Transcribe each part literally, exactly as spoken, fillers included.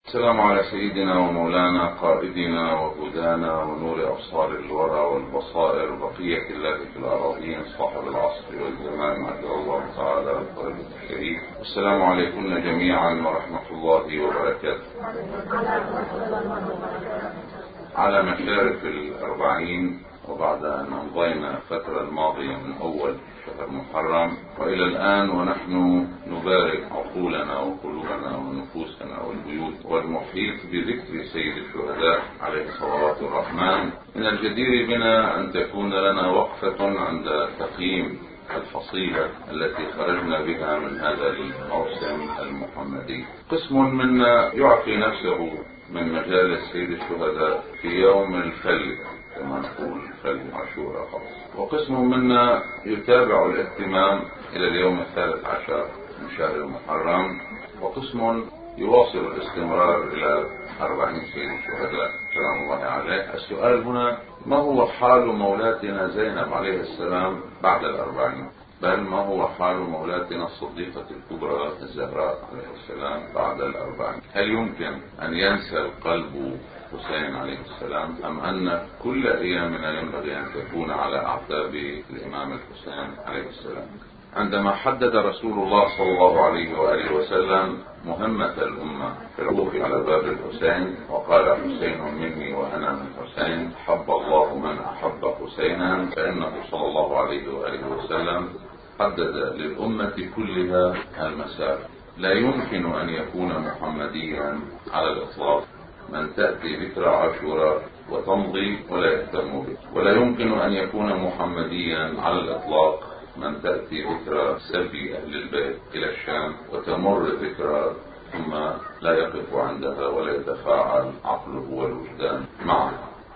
السلام على سيدنا ومولانا قائدنا وهدانا ونور أبصار الورى والبصائر بقية الله في الأراضين صاحب العصر والزمان عز الله تعالى القائد الشريف. السلام عليكم جميعا ورحمة الله وبركاته. على مشارف الأربعين وبعد أن أمضينا الفترة الماضية من أول شهر محرم وإلى الآن ونحن نبارك عقولنا وقلوبنا ونفوسنا والبيوت والمحيط بذكر سيد الشهداء عليه صلوات الرحمن، من الجدير بنا أن تكون لنا وقفة عند تقييم الفصيلة التي خرجنا بها من هذا الموسم المحمدي. قسم منا يعطي نفسه من مجالس سيد الشهداء في يوم الفل كما نقول فل عاشوراء خاص، وقسم منا يتابع الاهتمام إلى اليوم الثالث عشر من شهر المحرم، وقسم يواصل الاستمرار إلى أربعين سيد الشهداء سلام الله عليه. السؤال هنا: ما هو حال مولاتنا زينب عليه السلام بعد الأربعين؟ بل ما هو حال مولاتنا الصديقة الكبرى الزهراء عليه السلام بعد الأربعين؟ هل يمكن أن ينسى القلب حسين عليه السلام، أم أن كل أيامنا ينبغي أن تكون على أعتاب الإمام الحسين عليه السلام؟ عندما حدد رسول الله صلى الله عليه وآله وسلم مهمة الأمة في الوقوف على باب الحسين وقال: حسين مني وأنا من حسين، حب الله من أحب حسينا، فإنه صلى الله عليه وآله وسلم حدد للأمة كلها المسار. لا يمكن أن يكون محمديا على الإطلاق من تأتي ذكرى عاشوراء وتمضي ولا يهتم به، ولا يمكن أن يكون محمديا على الإطلاق من تأتي ذكرى سبي أهل البيت إلى الشام وتمر ذكرى ثم لا يقف عندها ولا يتفاعل عقله والوجدان معه.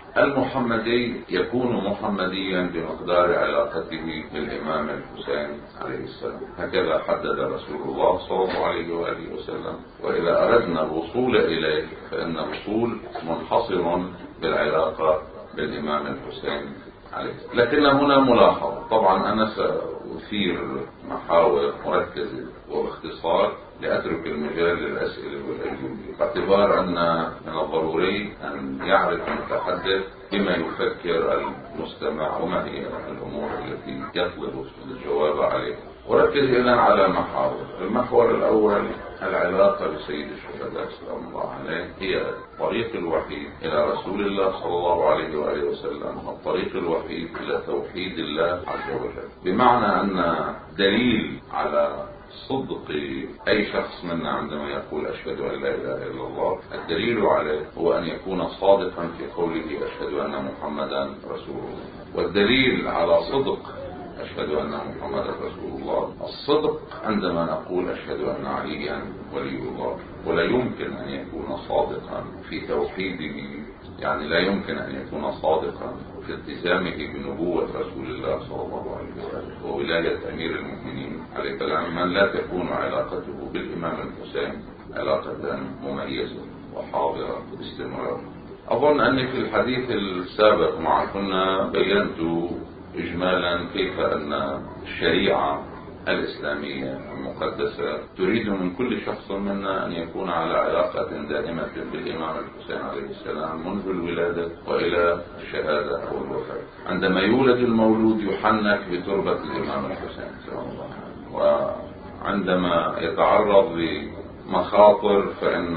المحمدي يكون محمديا بمقدار علاقته بالإمام الحسين عليه السلام، هكذا حدد رسول الله صلى الله عليه وآله وسلم. وإذا أردنا الوصول إليه فإن الوصول منحصر بالعلاقة بالإمام الحسين عليه السلام. لكن هنا ملاحظة، طبعا أنا سأثير محاور مركزة وباختصار لأترك المجال للأسئلة والأجوبة، باعتبار أن من الضروري أن يعرف المتحدث بما يفكر المستمع وما هي الأمور التي يطلب الجواب عليها. وركز إذن على محاور. المحور الأول: العلاقة بسيد الشهداء سلام الله عليه هي الطريق الوحيد إلى رسول الله صلى الله عليه وآله وسلم، الطريق الوحيد إلى توحيد الله عز وجل، بمعنى أن دليل على صدق أي شخص منا عندما يقول أشهد أن لا إله إلا الله، الدليل عليه هو أن يكون صادقا في قوله أشهد أن محمدا رسول الله. والدليل على صدق أشهد أن محمدا رسول الله الصدق عندما نقول أشهد أن عليا ولي الله. ولا يمكن أن يكون صادقا في توحيده، يعني لا يمكن أن يكون صادقا في التزامه بنبوة رسول الله صلى الله عليه وسلم وولاية أمير المؤمنين عليه السلام من لا تكون علاقته بالإمام الحسين علاقة مميزة وحاضرة باستمرار. أظن أني في الحديث السابق معكم بينت إجمالا كيف أن الشريعة الإسلامية المقدسة تريد من كل شخص منا أن يكون على علاقة دائمة بالإمام الحسين عليه السلام منذ الولادة وإلى الشهادة أو الوفاة. عندما يولد المولود يحنك بتربة الإمام الحسين سلام الله عليه، وعندما يتعرض لمخاطر فإن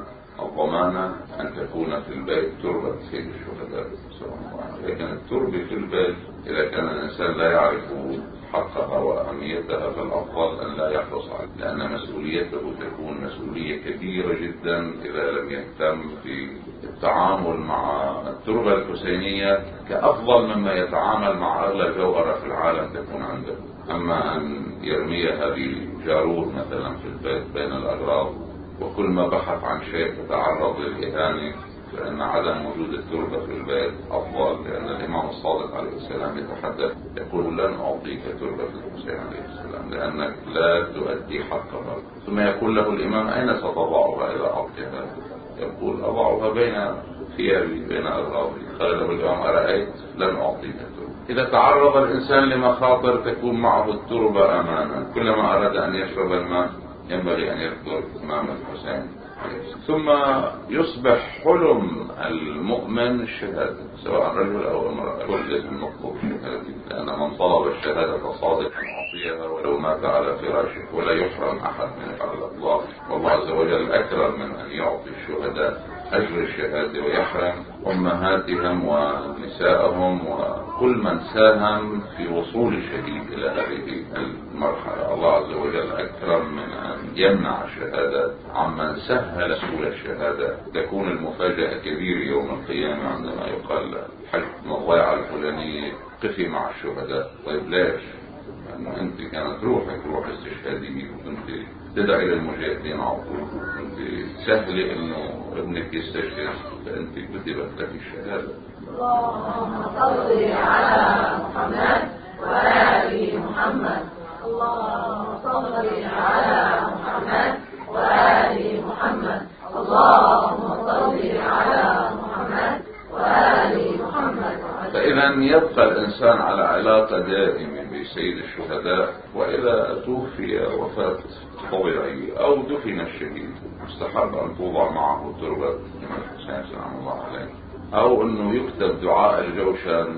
الضمانة أن تكون في البيت تربة سيد الشهداء سلام الله عليه. لكن التربة في البيت إذا كان الإنسان لا يعرف حقها وأهميتها فالأفضل أن لا يحرص عليها، لأن مسؤوليته تكون مسؤولية كبيرة جدا إذا لم يهتم في التعامل مع التربة الحسينية كأفضل مما يتعامل مع أغلى جوهرة في العالم تكون عنده. أما أن يرميها بجارور مثلا في البيت بين الأغراض وكل ما بحث عن شيء تتعرض للإهانة، لأن عدم وجود التربة في البيت أفضل، لأن الإمام الصادق عليه السلام يتحدث يقول: لن أعطيك تربة الحسين عليه السلام لأنك لا تؤدي حقها. ثم يقول له الإمام: أين ستضعها إذا أعطيها؟ يقول: أضعها بين ثيابي بين أغراضي. قال له الإمام: أرأيت؟ لن أعطيك التربة. إذا تعرض الإنسان لمخاطر تكون معه التربة أمانا. كلما أراد أن يشرب الماء ينبغي أن يذكر إمام الحسين ثم يصبح حلم المؤمن الشهادة سواء رجل أو امرأة، كل اسم مطلوب شهادة، لأن من طلب الشهادة صادقا أعطيها ولو مات على فراشه، ولا يحرم أحد من فعل الله. والله عز وجل أكرم من أن يعطي الشهداء أجر الشهادة ويحرم أمهاتهم ونساءهم وكل من ساهم في وصول الشهيد إلى هذه المرحلة. الله عز وجل أكرم من أن يمنع الشهادة عمن سهل سهول الشهادة. تكون المفاجأة كبيرة يوم القيامة عندما يقال حج مضيعة الفلانية قفي مع الشهداء. طيب ليش؟ لأنه أنت كانت روحك روح استشهادية، وكنت تدعي للمجاهدين على طول، وكنت سهلة إنه ابنك يستشهد، فأنت كتبت لك الشهادة. اللهم صل على محمد وآل محمد. اللهم صل على محمد وآل محمد. اللهم صل على محمد وآل محمد. فإذا يبقى الإنسان على علاقة دائمة بسيد الشهداء، وإذا توفي وفاة طبيعية أو دفن الشهيد مستحب أن توضع معه تربة الإمام الحسين سلام الله عليه، أو أنه يكتب دعاء الجوشن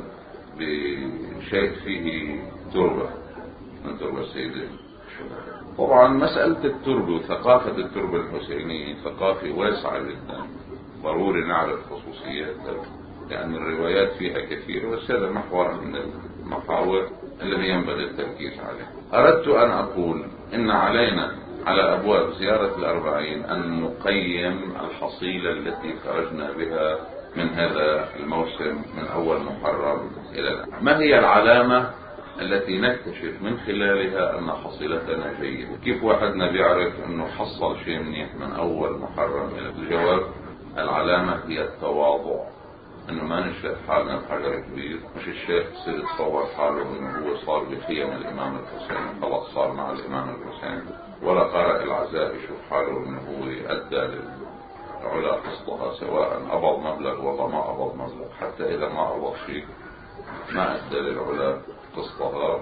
بشيء فيه تربة من تربة سيد الشهداء. طبعا مسألة التربة وثقافة التربة الحسينية ثقافة واسعة جدا، ضروري نعرف خصوصياتها لأن الروايات فيها كثير، بس هذا محور من المحاور الذي ينبغي التركيز عليه. أردت أن أقول إن علينا على أبواب زيارة الأربعين أن نقيم الحصيلة التي خرجنا بها من هذا الموسم من أول محرم إلى الآن. ما هي العلامة التي نكتشف من خلالها أن حصيلتنا جيدة؟ كيف واحدنا بيعرف أنه حصل شيء منيح من أول محرم إلى الجواب؟ العلامة هي التواضع، انه ما نشرح حالنا بحجر كبير، مش الشيخ يصير يتصور حاله انه هو صار بخيم الامام الحسين خلاص صار مع الامام الحسين، ولا قارئ العزاء يشوف حاله انه هو ادى للعلا قسطها سواء قبض مبلغ ولا ما قبض مبلغ، حتى اذا ما قبض شيء ما ادى للعلا قسطها،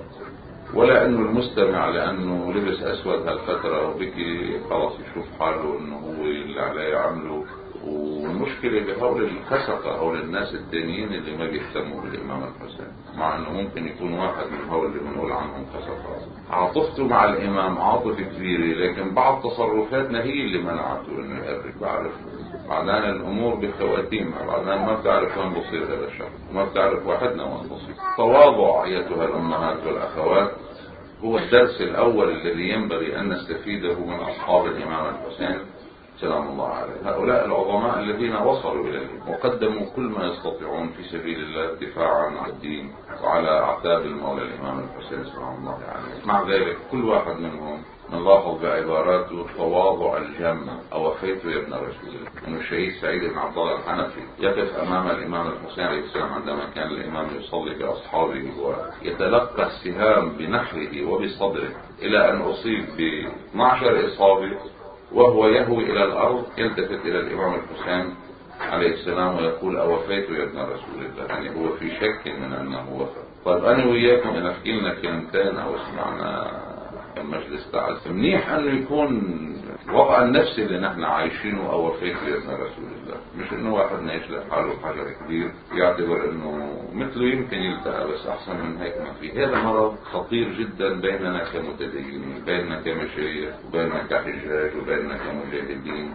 ولا انه المستمع لانه لبس اسود هالفترة وبكي خلاص يشوف حاله انه هو اللي عليه عمله. والمشكلة بهول الخسقة هول الناس التانيين اللي ما بيهتموا بالإمام الحسين، مع أنه ممكن يكون واحد من هول اللي بنقول عنهم خسقة عاطفته مع الإمام عاطفة كبيرة، لكن بعض تصرفاتنا هي اللي منعته إنه يقرب. بعرف بعدين الأمور بخواتيمها، بعدين ما بتعرف وين بصير هذا الشخص، وما بتعرف واحدنا وين بصير. تواضع أيتها الأمهات والأخوات هو الدرس الأول الذي ينبغي أن نستفيده من أصحاب الإمام الحسين سلام الله عليه. هؤلاء العظماء الذين وصلوا إليه وقدموا كل ما يستطيعون في سبيل الله دفاعا عن الدين وعلى أعتاب المولى الإمام الحسين سلام الله عليه. مع ذلك كل واحد منهم نلاحظ بعباراته التواضع الجم. أوفيت يا ابن رسول الله. أنه الشهيد سعيد بن عبد الله الحنفي يقف أمام الإمام الحسين عليه السلام عندما كان الإمام يصلي بأصحابه ويتلقى السهام بنحره وبصدره إلى أن أصيب ب اثنتي عشرة إصابة، وهو يهوي إلى الأرض يلتفت إلى الإمام الحسين عليه السلام ويقول أوفيت يا ابن رسول الله. يعني هو في شك من أنه وفى. طيب أنا وياكم إن أحكي لنا كلمتين أو سمعنا المجلس تعال منيح أنه يكون وضع النفس اللي نحن عايشينه أوفيت يا ابن رسول الله، مش إنه واحدنا يشلح حاله بحجر كبير يعتبر إنه مثله يمكن يلتقى، بس أحسن من هيك ما في. هذا مرض خطير جدا بيننا كمتدينين، بيننا كمشايخ، وبيننا كحجاج، وبيننا كمجاهدين.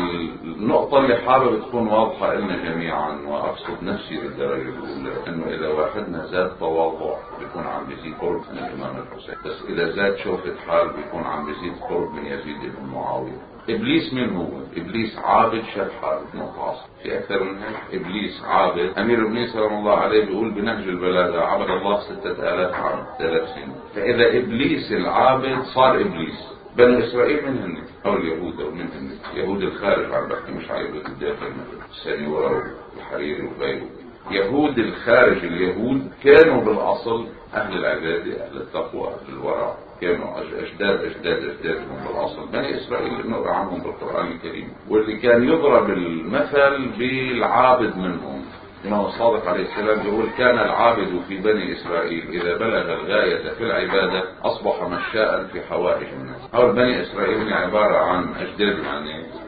النقطة اللي حابب تكون واضحة لنا جميعا، وأقصد نفسي بالدرجة الأولى، إنه إذا واحدنا زاد تواضع بيكون عم بيزيد قرب من الإمام الحسين، بس إذا زاد شوفة حال بيكون عم بيزيد قرب من يزيد بن معاوية. إبليس من هو؟ إبليس عابد شرحال بن عاصم. في أكثر من هيك؟ إبليس عابد. أمير المؤمنين سلام الله عليه بيقول بنهج البلاغة عبد الله ستة آلاف عام ثلاث سنين. فإذا إبليس العابد صار إبليس. بني إسرائيل من هن؟ أو اليهود أو من هن؟ يهود الخارج عم بحكي، مش على يهود الداخل مثل السنيورة والحرير وغيره. يهود الخارج اليهود كانوا بالأصل أهل العبادة، أهل التقوى، أهل الورع، كانوا أجداد أجداد أجدادهم بالأصل. بني إسرائيل اللي بنقرأ عنهم بالقرآن الكريم، واللي كان يضرب المثل بالعابد منهم. الإمام الصادق عليه السلام يقول كان العابد في بني إسرائيل إذا بلغ الغاية في العبادة أصبح مشاء في حوائج الناس. هؤلاء بني إسرائيل عبارة عن أجداد، يعني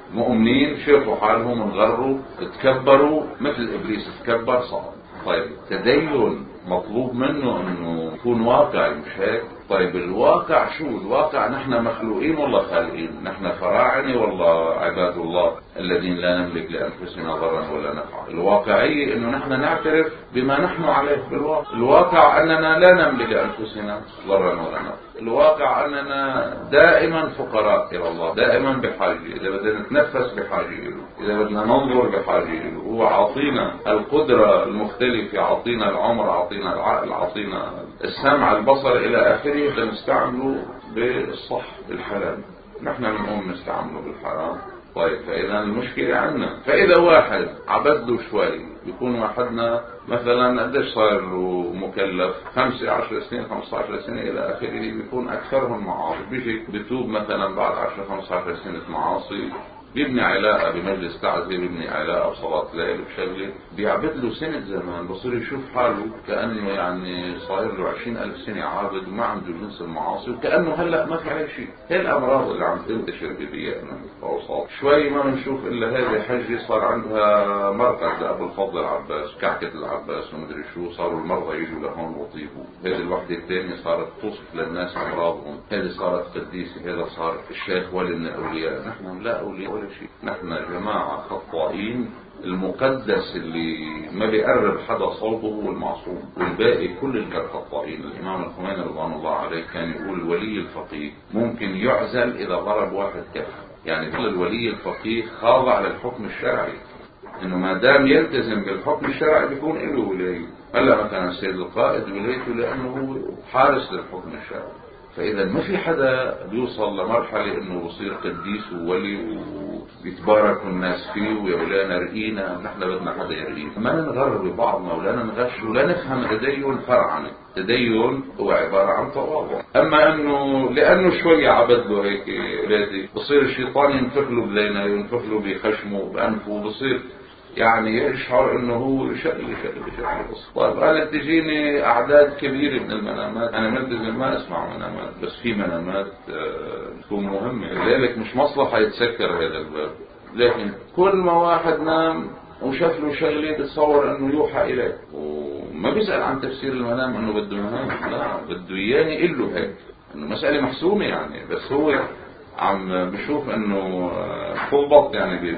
مؤمنين شافوا حالهم انغروا تكبروا مثل إبليس تكبر صار. طيب التدين مطلوب منه انه يكون واقعي مش هيك؟ طيب الواقع شو؟ الواقع نحن مخلوقين ولا خالقين؟ نحن فراعنة ولا عباد الله الذين لا نملك لأنفسنا ضرا ولا نفعا؟ الواقعية انه نحن نعترف بما نحن عليه بالواقع. الواقع اننا لا نملك لأنفسنا ضرا ولا نفعا. الواقع اننا دائما فقراء الى الله، دائما بحاجة، اذا بدنا نتنفس بحاجة له، اذا بدنا ننظر بحاجة له. هو عطينا القدرة المختلفة، عطينا العمر، عطينا العقل، عطينا السمع، البصر الى اخره، نستعمله بالصح بالحلال. نحن بنقوم نستعمله بالحرام. طيب فاذا المشكلة عندنا. فاذا واحد عبد له شوي، بيكون واحدنا مثلا قديش صار له مكلف؟ خمسة عشر سنين، خمسة عشر سنة الى اخره، بيكون اكثرهم معاصي. بيجي بتوب مثلا بعد عشر خمسة عشر سنة معاصي، بيبني علاقة بمجلس تعزية، بيبني علاقة بصلاة ليل بشغلة، بيعبد له سنة زمان، بصير يشوف حاله كأنه يعني صاير له عشرين ألف سنة عابد وما عنده جنس المعاصي، وكأنه هلأ ما في عليه شيء. هي الأمراض اللي عم تنتشر ببيئتنا بالأوساط. شوي ما بنشوف إلا هذه حجة صار عندها مركز لأبو الفضل العباس، كعكة العباس ومدري شو، صاروا المرضى يجوا لهون ويطيبوا. هذه الوحدة الثانية صارت توصف للناس أمراضهم، هذه صارت قديسة، هذا صار الشيخ ولي من الأولياء. نحن لا أولياء ولا شيء، نحن جماعة خطائين. المقدس اللي ما بيقرب حدا صوبه هو المعصوم، والباقي كل الخطائين. الإمام الخميني رضوان الله عليه كان يقول الولي الفقيه ممكن يعزل إذا ضرب واحد كف. يعني كل الولي الفقيه خاضع للحكم الشرعي، إنه ما دام يلتزم بالحكم الشرعي بيكون له ولاية. هلا مثلا السيد القائد ولايته لأنه هو حارس للحكم الشرعي. فإذا ما في حدا بيوصل لمرحلة إنه بصير قديس وولي وبيتبارك الناس فيه ويا ولانا رقينا. نحن بدنا حدا يرقينا، ما ننغر ببعضنا ولا ننغش ولا نفهم التدين فرعنا. التدين هو عبارة عن تواضع. أما إنه لأنه شوية عبد له هيك بلادي، بصير الشيطان ينفخ له بلينا، ينفخ له بخشمه بأنفه، بصير يعني يشعر انه هو شكل شكل شكل بس. طيب انا تجيني اعداد كبيرة من المنامات، انا ملتزم ما اسمع منامات، بس في منامات تكون مهمة، لذلك مش مصلحة يتسكر هذا الباب. لكن كل ما واحد نام وشاف له شغلة بتصور انه يوحى اليه، وما بيسأل عن تفسير المنام انه بده ينام، لا بده اياني له هيك، انه مسألة محسومة يعني. بس هو عم بشوف انه فضبط يعني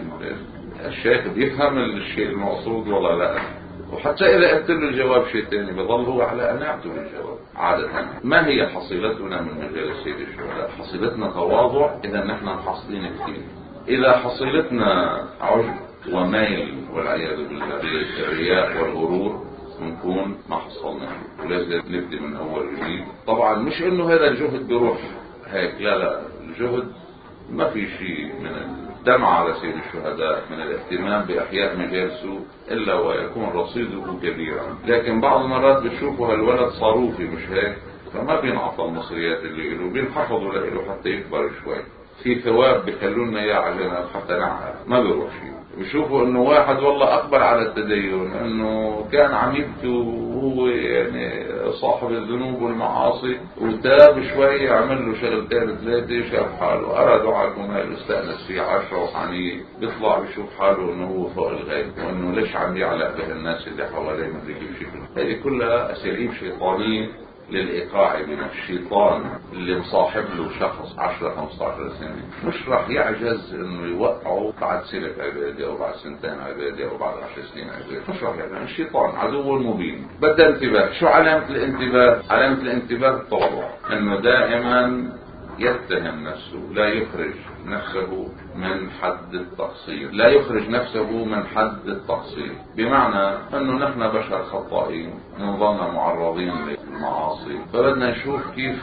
الشيخ بيفهم الشيء المقصود ولا لا. وحتى إذا قلت له الجواب شيء ثاني بظل هو على قناعته بالجواب. عادة ما هي حصيلتنا من مجال السيد الشهداء؟ حصيلتنا تواضع، إذا نحن محصلين كثير. إذا حصيلتنا عجب وميل والعياذ بالله بالرياء والغرور، نكون ما حصلنا شيء، ولازم نبدأ من أول جديد. طبعا مش إنه هذا الجهد بيروح هيك، لا لا، الجهد ما في شيء من الدمع على سيد الشهداء من الاهتمام بأحياء مجالسه إلا ويكون رصيده كبيرا. لكن بعض المرات بتشوفوا هالولد صاروفي مش هيك، فما بينعطى المصريات اللي له، بينحفظوا له حتى يكبر شوي. في ثواب بيخلونا اياه على جنب حتى نعقل، ما بيروح شيء. بيشوفوا انه واحد والله اقبل على التدين، انه كان عم يبكي وهو يعني صاحب الذنوب والمعاصي، وتاب شوي عمل له شغلتين ثلاثه، شاف حاله اراد عليكم هاي استانس فيه عشرة وحنيه، بيطلع بيشوف حاله انه هو فوق الغيب، وانه ليش عم يعلق به الناس اللي حواليه من رجل شكله. هذه كلها اساليب شيطانيه للإيقاع بنا. الشيطان اللي مصاحب له شخص عشرة خمسة عشر سنة مش راح يعجز انه يوقعه بعد سنة عبادة او بعد سنتين عبادة او بعد عشر سنين عبادة، مش راح يعمل. الشيطان عدو مبين، بدأ انتباه. شو علامة الانتباه؟ علامة الانتباه التواضع، انه دائما يتهم نفسه، لا يخرج نفسه من حد التقصير، لا يخرج نفسه من حد التقصير. بمعنى انه نحن بشر خطائين، نظلنا معرضين للمعاصي، فبدنا نشوف كيف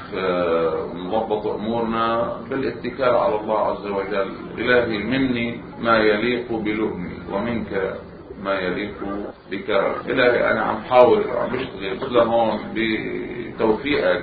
نضبط امورنا بالاتكال على الله عز وجل. الهي مني ما يليق بلؤمي ومنك ما يليق بكرم. الهي انا عم حاول عم بشتغل كل هون بتوفيقك،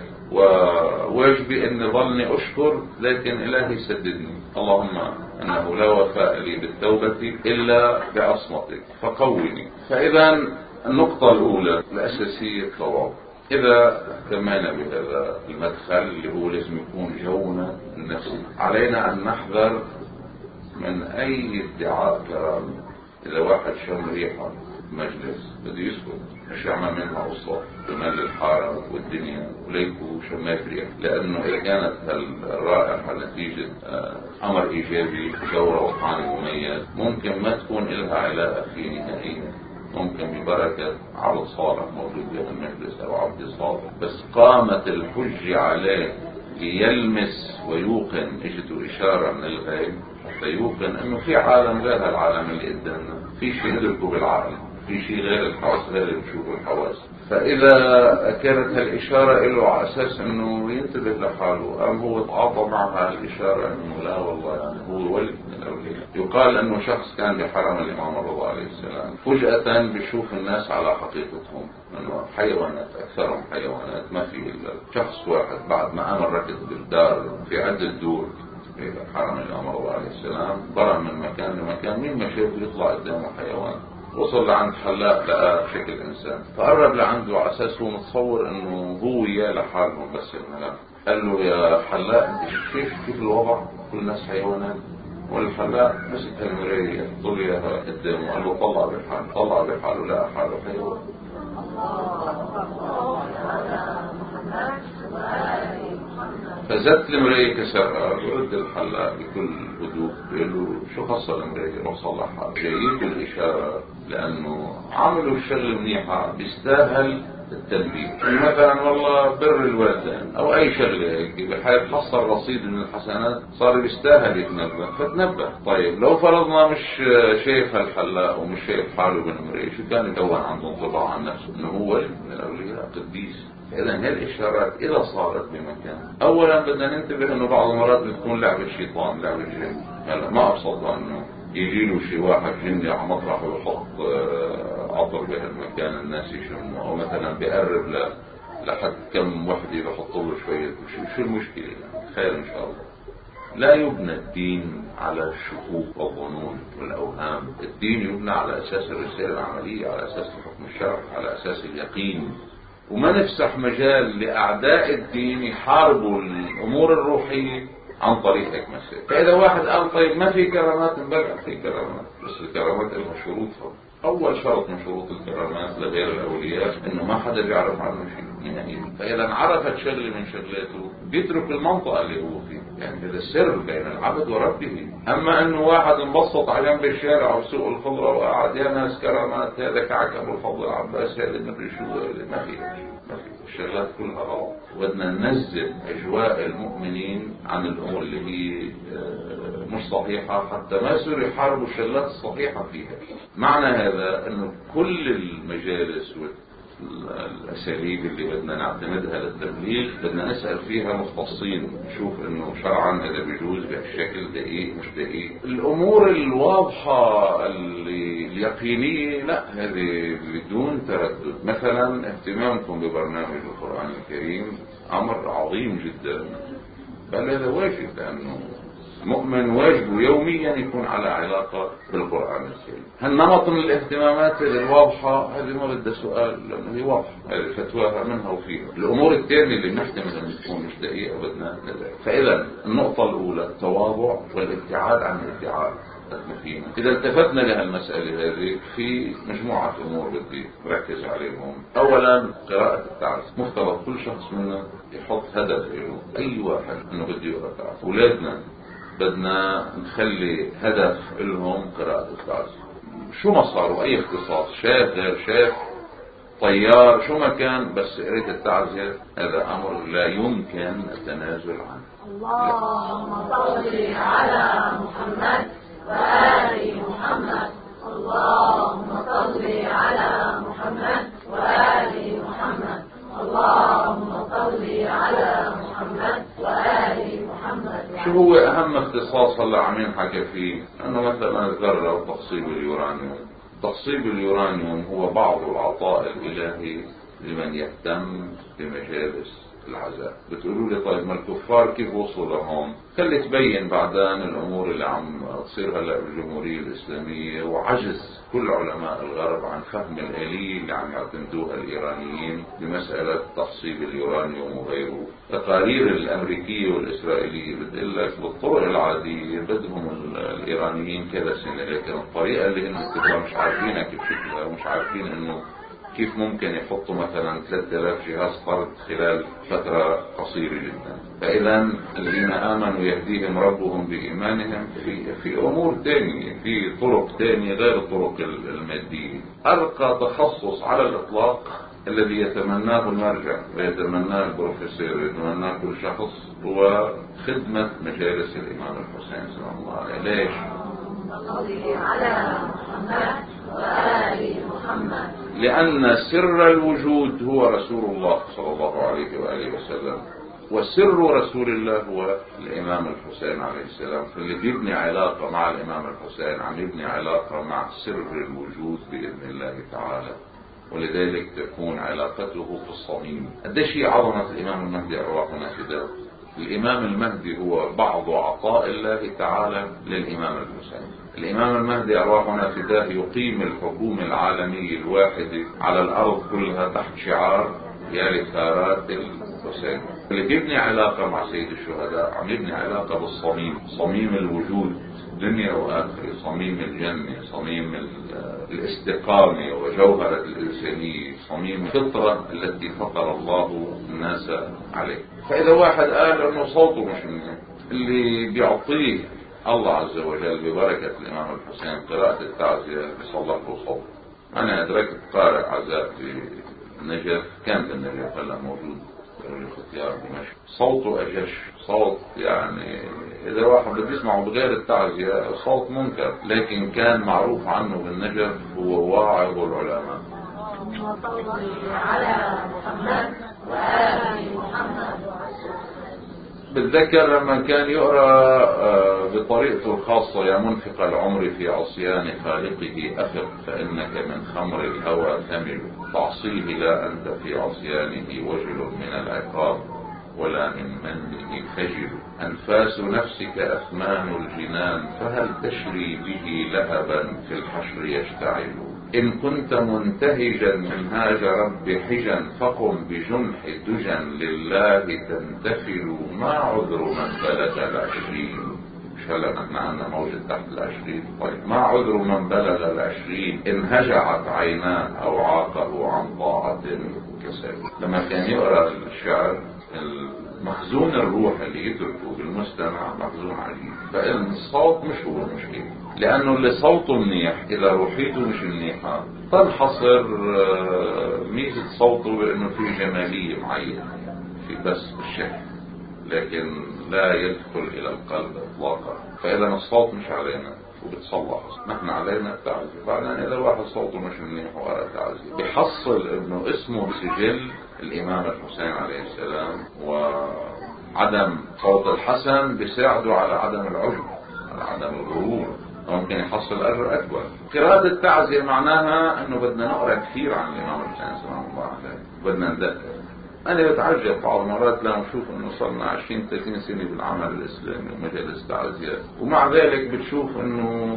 وواجبي ان ظلني اشكر، لكن الهي سددني. اللهم انه لا وفاء لي بالتوبة الا بعصمتك فقوني. فاذا النقطة الاولى الاساسية التواضع. اذا اهتمينا بهذا المدخل اللي هو لازم يكون جونا النفسي، علينا ان نحذر من أي ادعاء كرامة. إذا واحد شم ريحة مجلس بده يسكت، مش يعمل منها أصوات يمل الحارة والدنيا وليكوا شمات ريح، لأنه إذا كانت الرائحة نتيجة أمر إيجابي دورة روحاني مميز ممكن ما تكون لها علاقة فيه نهائيا، ممكن ببركة عبد صالح موجود في المجلس أو عبد صالح، بس قامت الحجة عليه ليلمس ويوقن، اجته إشارة من الغيب حتى يوقن أنه في عالم غير العالم اللي قدامنا، في شيء ندركه بالعقل، في شيء غير الحواس غير اللي بنشوفه الحواس. فإذا كانت هالإشارة له على أساس أنه ينتبه لحاله، أم هو تعاطى معها الإشارة أنه لا والله يعني هو ولي من الأولياء. يقال أنه شخص كان بحرم الإمام الرضا عليه السلام، فجأة بيشوف الناس على حقيقتهم، أنه حيوانات أكثرهم حيوانات، ما في إلا شخص واحد بعد ما أمر ركض بالدار في عدة دور في حرم الإمام الرضا عليه السلام، برا من مكان لمكان، مين ما شاف يطلع قدامه حيوان. وصل لعند حلاق لقى شكل انسان، فقرب لعنده على اساس هو متصور انه هو وياه لحالهم بس المنام. قال له يا حلاق انت شايف كيف الوضع؟ كل الناس حيوانات. والحلاق مسك المرايه يحط له اياها قدامه، قال له طلع بحاله، طلع بحاله لقى حاله حيوان. فزت المرايه كسرها، برد الحلاق بكل هدوء بيقول له شو خاصه المرايه؟ روح صلحها. جايته الاشاره لانه عملوا الشغل منيحه بيستاهل التنبيه، مثلا والله بر الوالدين او اي شغله هيك بحيث حصل رصيد من الحسنات صار بيستاهل يتنبه فتنبه. طيب لو فرضنا مش شايف هالحلاق ومش شايف حاله بالمرايه، شو كان يكون عنده انطباع عن نفسه؟ انه هو ولي من الاولياء قديس. إذا هالإشارات إذا صارت بمكان، أولا بدنا ننتبه إنه بعض المرات بتكون لعبة شيطان، لعبة جن. هلا ما أبسط إنه يجي له شي واحد جني على مطرح ويحط عطر بهالمكان الناس يشموا، أو مثلا بيقرب ل لحد كم وحدة بحط له شوية. شو المشكلة؟ خير إن شاء الله. لا يبنى الدين على الشكوك والظنون والأوهام، الدين يبنى على أساس الرسالة العملية، على أساس الحكم الشرعي، على أساس اليقين. وما نفسح مجال لأعداء الدين يحاربوا الأمور الروحية عن طريق هيك مسائل. فإذا واحد قال طيب ما في كرامات، نبلغ في كرامات، بس الكرامات لها شروطها. أول شرط من شروط الكرامات لغير الأولياء إنه ما حدا بيعرف عنه شيء نهائيا، فإذا انعرفت شغلة من شغلاته بيترك المنطقة اللي هو فيه، يعني هذا السر بين العبد وربه. أما إنه واحد انبسط على جنب الشارع أو سوق الخضرة وقعد يا ناس كرامات، هذا كعك أبو الفضل العباس، هذا مدري شو، ما في ما في الشغلات كلها غلط. بدنا ننزل أجواء المؤمنين عن الأمور اللي هي مش صحيحة حتى ما يصيروا يحاربوا الشغلات الصحيحة فيها. معنى هذا انه كل المجالس والاساليب اللي بدنا نعتمدها للتبليغ بدنا نسأل فيها مختصين، نشوف انه شرعا اذا بيجوز بهالشكل دقيق مش دقيق. الامور الواضحة اللي اليقينية لا، هذه بدون تردد. مثلا اهتمامكم ببرنامج القرآن الكريم امر عظيم جدا، بل هذا واجب، لانه مؤمن واجبه يوميا يكون على علاقة بالقرآن الكريم. هالنمط من الاهتمامات الواضحة هذه ما بدها سؤال، لأنه هي واضحة، هذه فتواها منها وفيها. الأمور الثانية اللي نحتمل أن تكون مش دقيقة بدنا ندعي. فإذا النقطة الأولى التواضع والابتعاد عن الادعاء. إذا التفتنا لهالمسألة هذه في مجموعة أمور بدي ركز عليهم. أولا قراءة التعز، مفترض كل شخص منا يحط هدف له، أي واحد أنه بده يقرأ التعز. أولادنا بدنا نخلي هدف لهم قراءة التعز، شو ما صاروا أي اختصاص، شاف غير شاف طيار شو ما كان، بس قراءة التعزية هذا أمر لا يمكن التنازل عنه. اللهم صل على محمد وآل محمد. اللهم صل على محمد وآل محمد. اللهم صل على محمد وآل محمد. شو هو أهم اختصاص هلا عم ينحكى فيه؟ أنه مثلا الذرة وتخصيب اليورانيوم. تخصيب اليورانيوم هو بعض العطاء الإلهي لمن يهتم بمجالس العزاء. بتقولوا لي طيب ما الكفار كيف وصلوا لهون؟ خلي تبين بعدين الامور اللي عم تصير هلا بالجمهوريه الاسلاميه وعجز كل علماء الغرب عن فهم الآلية اللي عم يعتمدوها الايرانيين بمساله تحصيل اليورانيوم وغيره. التقارير الامريكيه والاسرائيليه بتقول لك بالطرق العاديه بدهم الايرانيين كذا سنه، لكن الطريقه اللي هم الكفار مش عارفينها كيف شكلها ومش عارفين انه كيف ممكن يحطوا مثلا ثلاثة آلاف جهاز فرد خلال فترة قصيرة جدا. فإذا الذين آمنوا يهديهم ربهم بإيمانهم في في أمور ثانية، في طرق ثانية غير الطرق المادية. أرقى تخصص على الإطلاق الذي يتمناه المرجع ويتمناه البروفيسور ويتمناه كل شخص هو خدمة مجالس الإمام الحسين سلام الله عليه. ليش؟ على محمد وآل محمد. لأن سر الوجود هو رسول الله صلى الله عليه وآله وسلم، وسر رسول الله هو الإمام الحسين عليه السلام. فاللي بيبني علاقة مع الإمام الحسين عم يبني علاقة مع سر الوجود بإذن الله تعالى، ولذلك تكون علاقته في الصميم. قديش هي عظمة الإمام المهدي أرواحنا فداه. الإمام المهدي هو بعض عطاء الله تعالى للإمام الحسين. الإمام المهدي أرواحنا فداه يقيم الحكومة العالمية الواحدة على الأرض كلها تحت شعار يا لثارات الحسين. اللي بيبني علاقة مع سيد الشهداء عم يبني علاقة بالصميم، صميم الوجود دنيا وآخرة، صميم الجنة، صميم الاستقامة وجوهرة الإنسانية، صميم الفطرة التي فطر الله الناس عليه. فإذا واحد قال أنه صوته مش منه، اللي بيعطيه الله عز وجل ببركة الإمام الحسين قراءة التعزية بصلح له صوت. أنا أدركت قارئ عزاء في النجف، كان في النجف هلا موجود في اختيار دمشق، صوته أجش، صوت يعني إذا واحد بده يسمعه بغير التعزية صوت منكر، لكن كان معروف عنه بالنجف هو واعظ العلماء. اللهم صل على محمد وآل محمد. بتذكر لما كان يقرأ بطريقته الخاصة يا منفق العمر في عصيان خالقه أفق فإنك من خمر الهوى ثمل تعصيه لا أنت في عصيانه وجل من العقاب ولا من منه فجل أنفاس نفسك أثمان الجنان فهل تشري به لهبا في الحشر يشتعل إن كنت منتهجا منهاج رب حجا فقم بجنح دجا لله تنتفل ما عذر من بلغ العشرين. مش هلا نحن عنا موجود تحت العشرين. طيب ما عذر من بلغ العشرين إن هجعت عيناه أو عاقه عن طاعة كسل. لما كان يقرأ الشعر مخزون الروح اللي يتركه بالمستمع مخزون عجيب. فإن الصوت مش هو المشكلة، لأنه اللي صوته منيح إذا روحيته مش منيحة تنحصر ميزة صوته بأنه في جمالية معينة في بس الشكل، لكن لا يدخل إلى القلب إطلاقا. فإذا الصوت مش علينا وبتصلح، نحن علينا التعزية. بعدين إذا واحد صوته مش منيح وقرأ التعزية بيحصل إنه اسمه بسجل الإمام الحسين عليه السلام، وعدم صوت الحسن بيساعده على عدم العجب، على عدم الغرور، ممكن يحصل أجر أكبر. قراءة التعزية معناها إنه بدنا نقرأ كثير عن الإمام الحسين سلام الله عليه، بدنا ندقق. أنا بتعجب بعض المرات لما أشوف إنه صرنا عشرين ثلاثين سنة بالعمل الإسلامي ومجالس تعزيات، ومع ذلك بتشوف إنه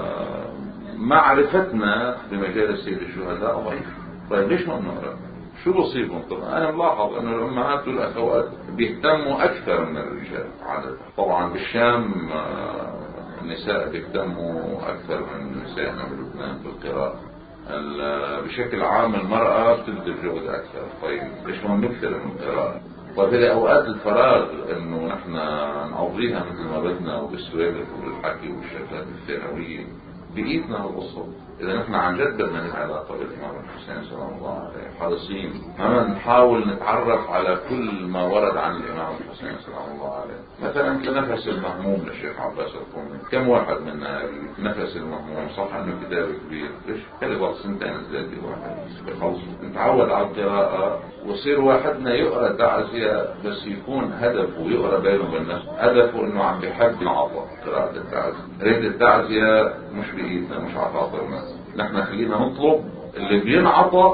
معرفتنا بمجالس سيد الشهداء ضعيف. طيب ليش ما بنقرأ؟ شو بصيبهم؟ طبعا أنا ملاحظ أن الأمهات والأخوات بيهتموا أكثر من الرجال عادة. طبعا بالشام النساء بيهتموا أكثر من نسائنا بلبنان بالقراءة. بشكل عام المرأة بتبذل جهد أكثر. طيب ليش ما بنكثر من القراءة؟ طيب هذه أوقات الفراغ إنه نحن نقضيها مثل ما بدنا وبالسوالف وبالحكي والشغلات الثانوية بإيدنا القصة. إذا نحن عن جد بدنا نبني علاقة بالإمام الحسين سلام الله عليه حريصين ما نحاول نتعرف على كل ما ورد عن الإمام الحسين سلام الله عليه. مثلا نفس المهموم للشيخ عباس القومي، كم واحد منا نفس المهموم؟ صح انه كتاب كبير، ليش خلي بعض سنتين زيادة واحد بخلص نتعود على القراءة وصير واحدنا يقرأ تعزية بس يكون هدفه يقرأ بينه وبين نفسه، هدفه انه عم بيحب يعطى قراءة التعزية. ريد التعزية مش بإيدنا، مش عطاطرنا، نحن خلينا نطلب اللي بينعطى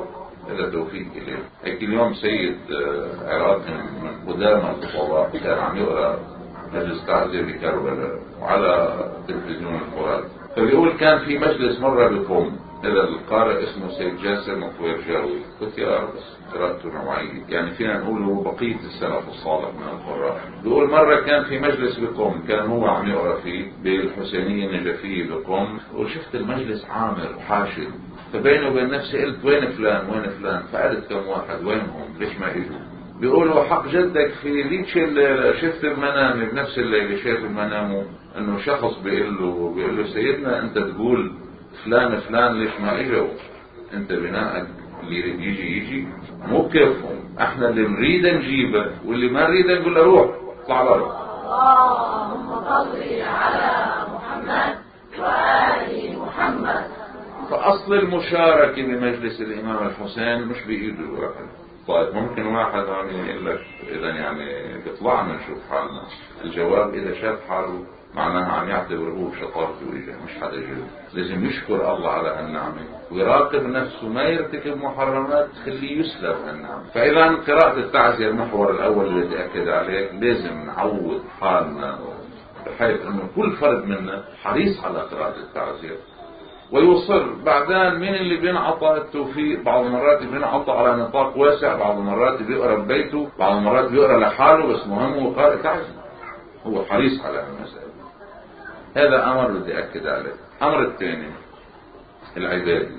هذا توفيق إليه. هيك اليوم سيد عراقي من قدامى الخطباء كان عم يقرأ مجلس تعزية بكربلاء وعلى تلفزيون الفرات، فبيقول كان في مجلس مرة بقوم، هذا القارئ اسمه سيد جاسر مطوير جاوي، قلت يا بس قراءته نوعية يعني فينا نقوله بقية السلف الصالح من القراء. بيقول مرة كان في مجلس بقوم، كان هو عم يقرأ فيه بالحسينية النجفية بقوم، وشفت المجلس عامر وحاشد، فبيني وبين نفسي قلت وين فلان وين فلان، فقلت كم واحد وينهم ليش ما اجوا؟ بيقولوا حق جدك في ذيك الليلة شفت المنام بنفس الليلة شاف المنام انه شخص بيقول له بيقول له سيدنا انت تقول فلان فلان ليش ما اجوا؟ انت بناء اللي يريد يجي يجي، مو بكيفهم، احنا اللي نريد نجيبه واللي ما نريد نقول له روح اطلع بره. اللهم صل على محمد وآل محمد. فاصل المشاركة بمجلس الامام الحسين مش بايده الواحد. طيب ممكن واحد عم يقول لك اذا يعني بيطلعنا نشوف حالنا، الجواب اذا شاف حاله معناها عم يعتبر هو شطارته وإجا مش حدا جيب. لازم يشكر الله على هالنعمة ويراقب نفسه ما يرتكب محرمات تخليه يسلب هالنعمة. فإذا قراءة التعزية المحور الأول اللي تأكد عليه لازم نعود حالنا بحيث أنه كل فرد منا حريص على قراءة التعزية ويوصل. بعدين مين اللي بينعطى التوفيق؟ بعض المرات بينعطى على نطاق واسع، بعض المرات بيقرأ ببيته، بعض المرات بيقرأ لحاله، بس مهم هو قارئ تعزية، هو حريص على المسألة. هذا أمر بدي أكد عليه. أمر الثاني العبادي،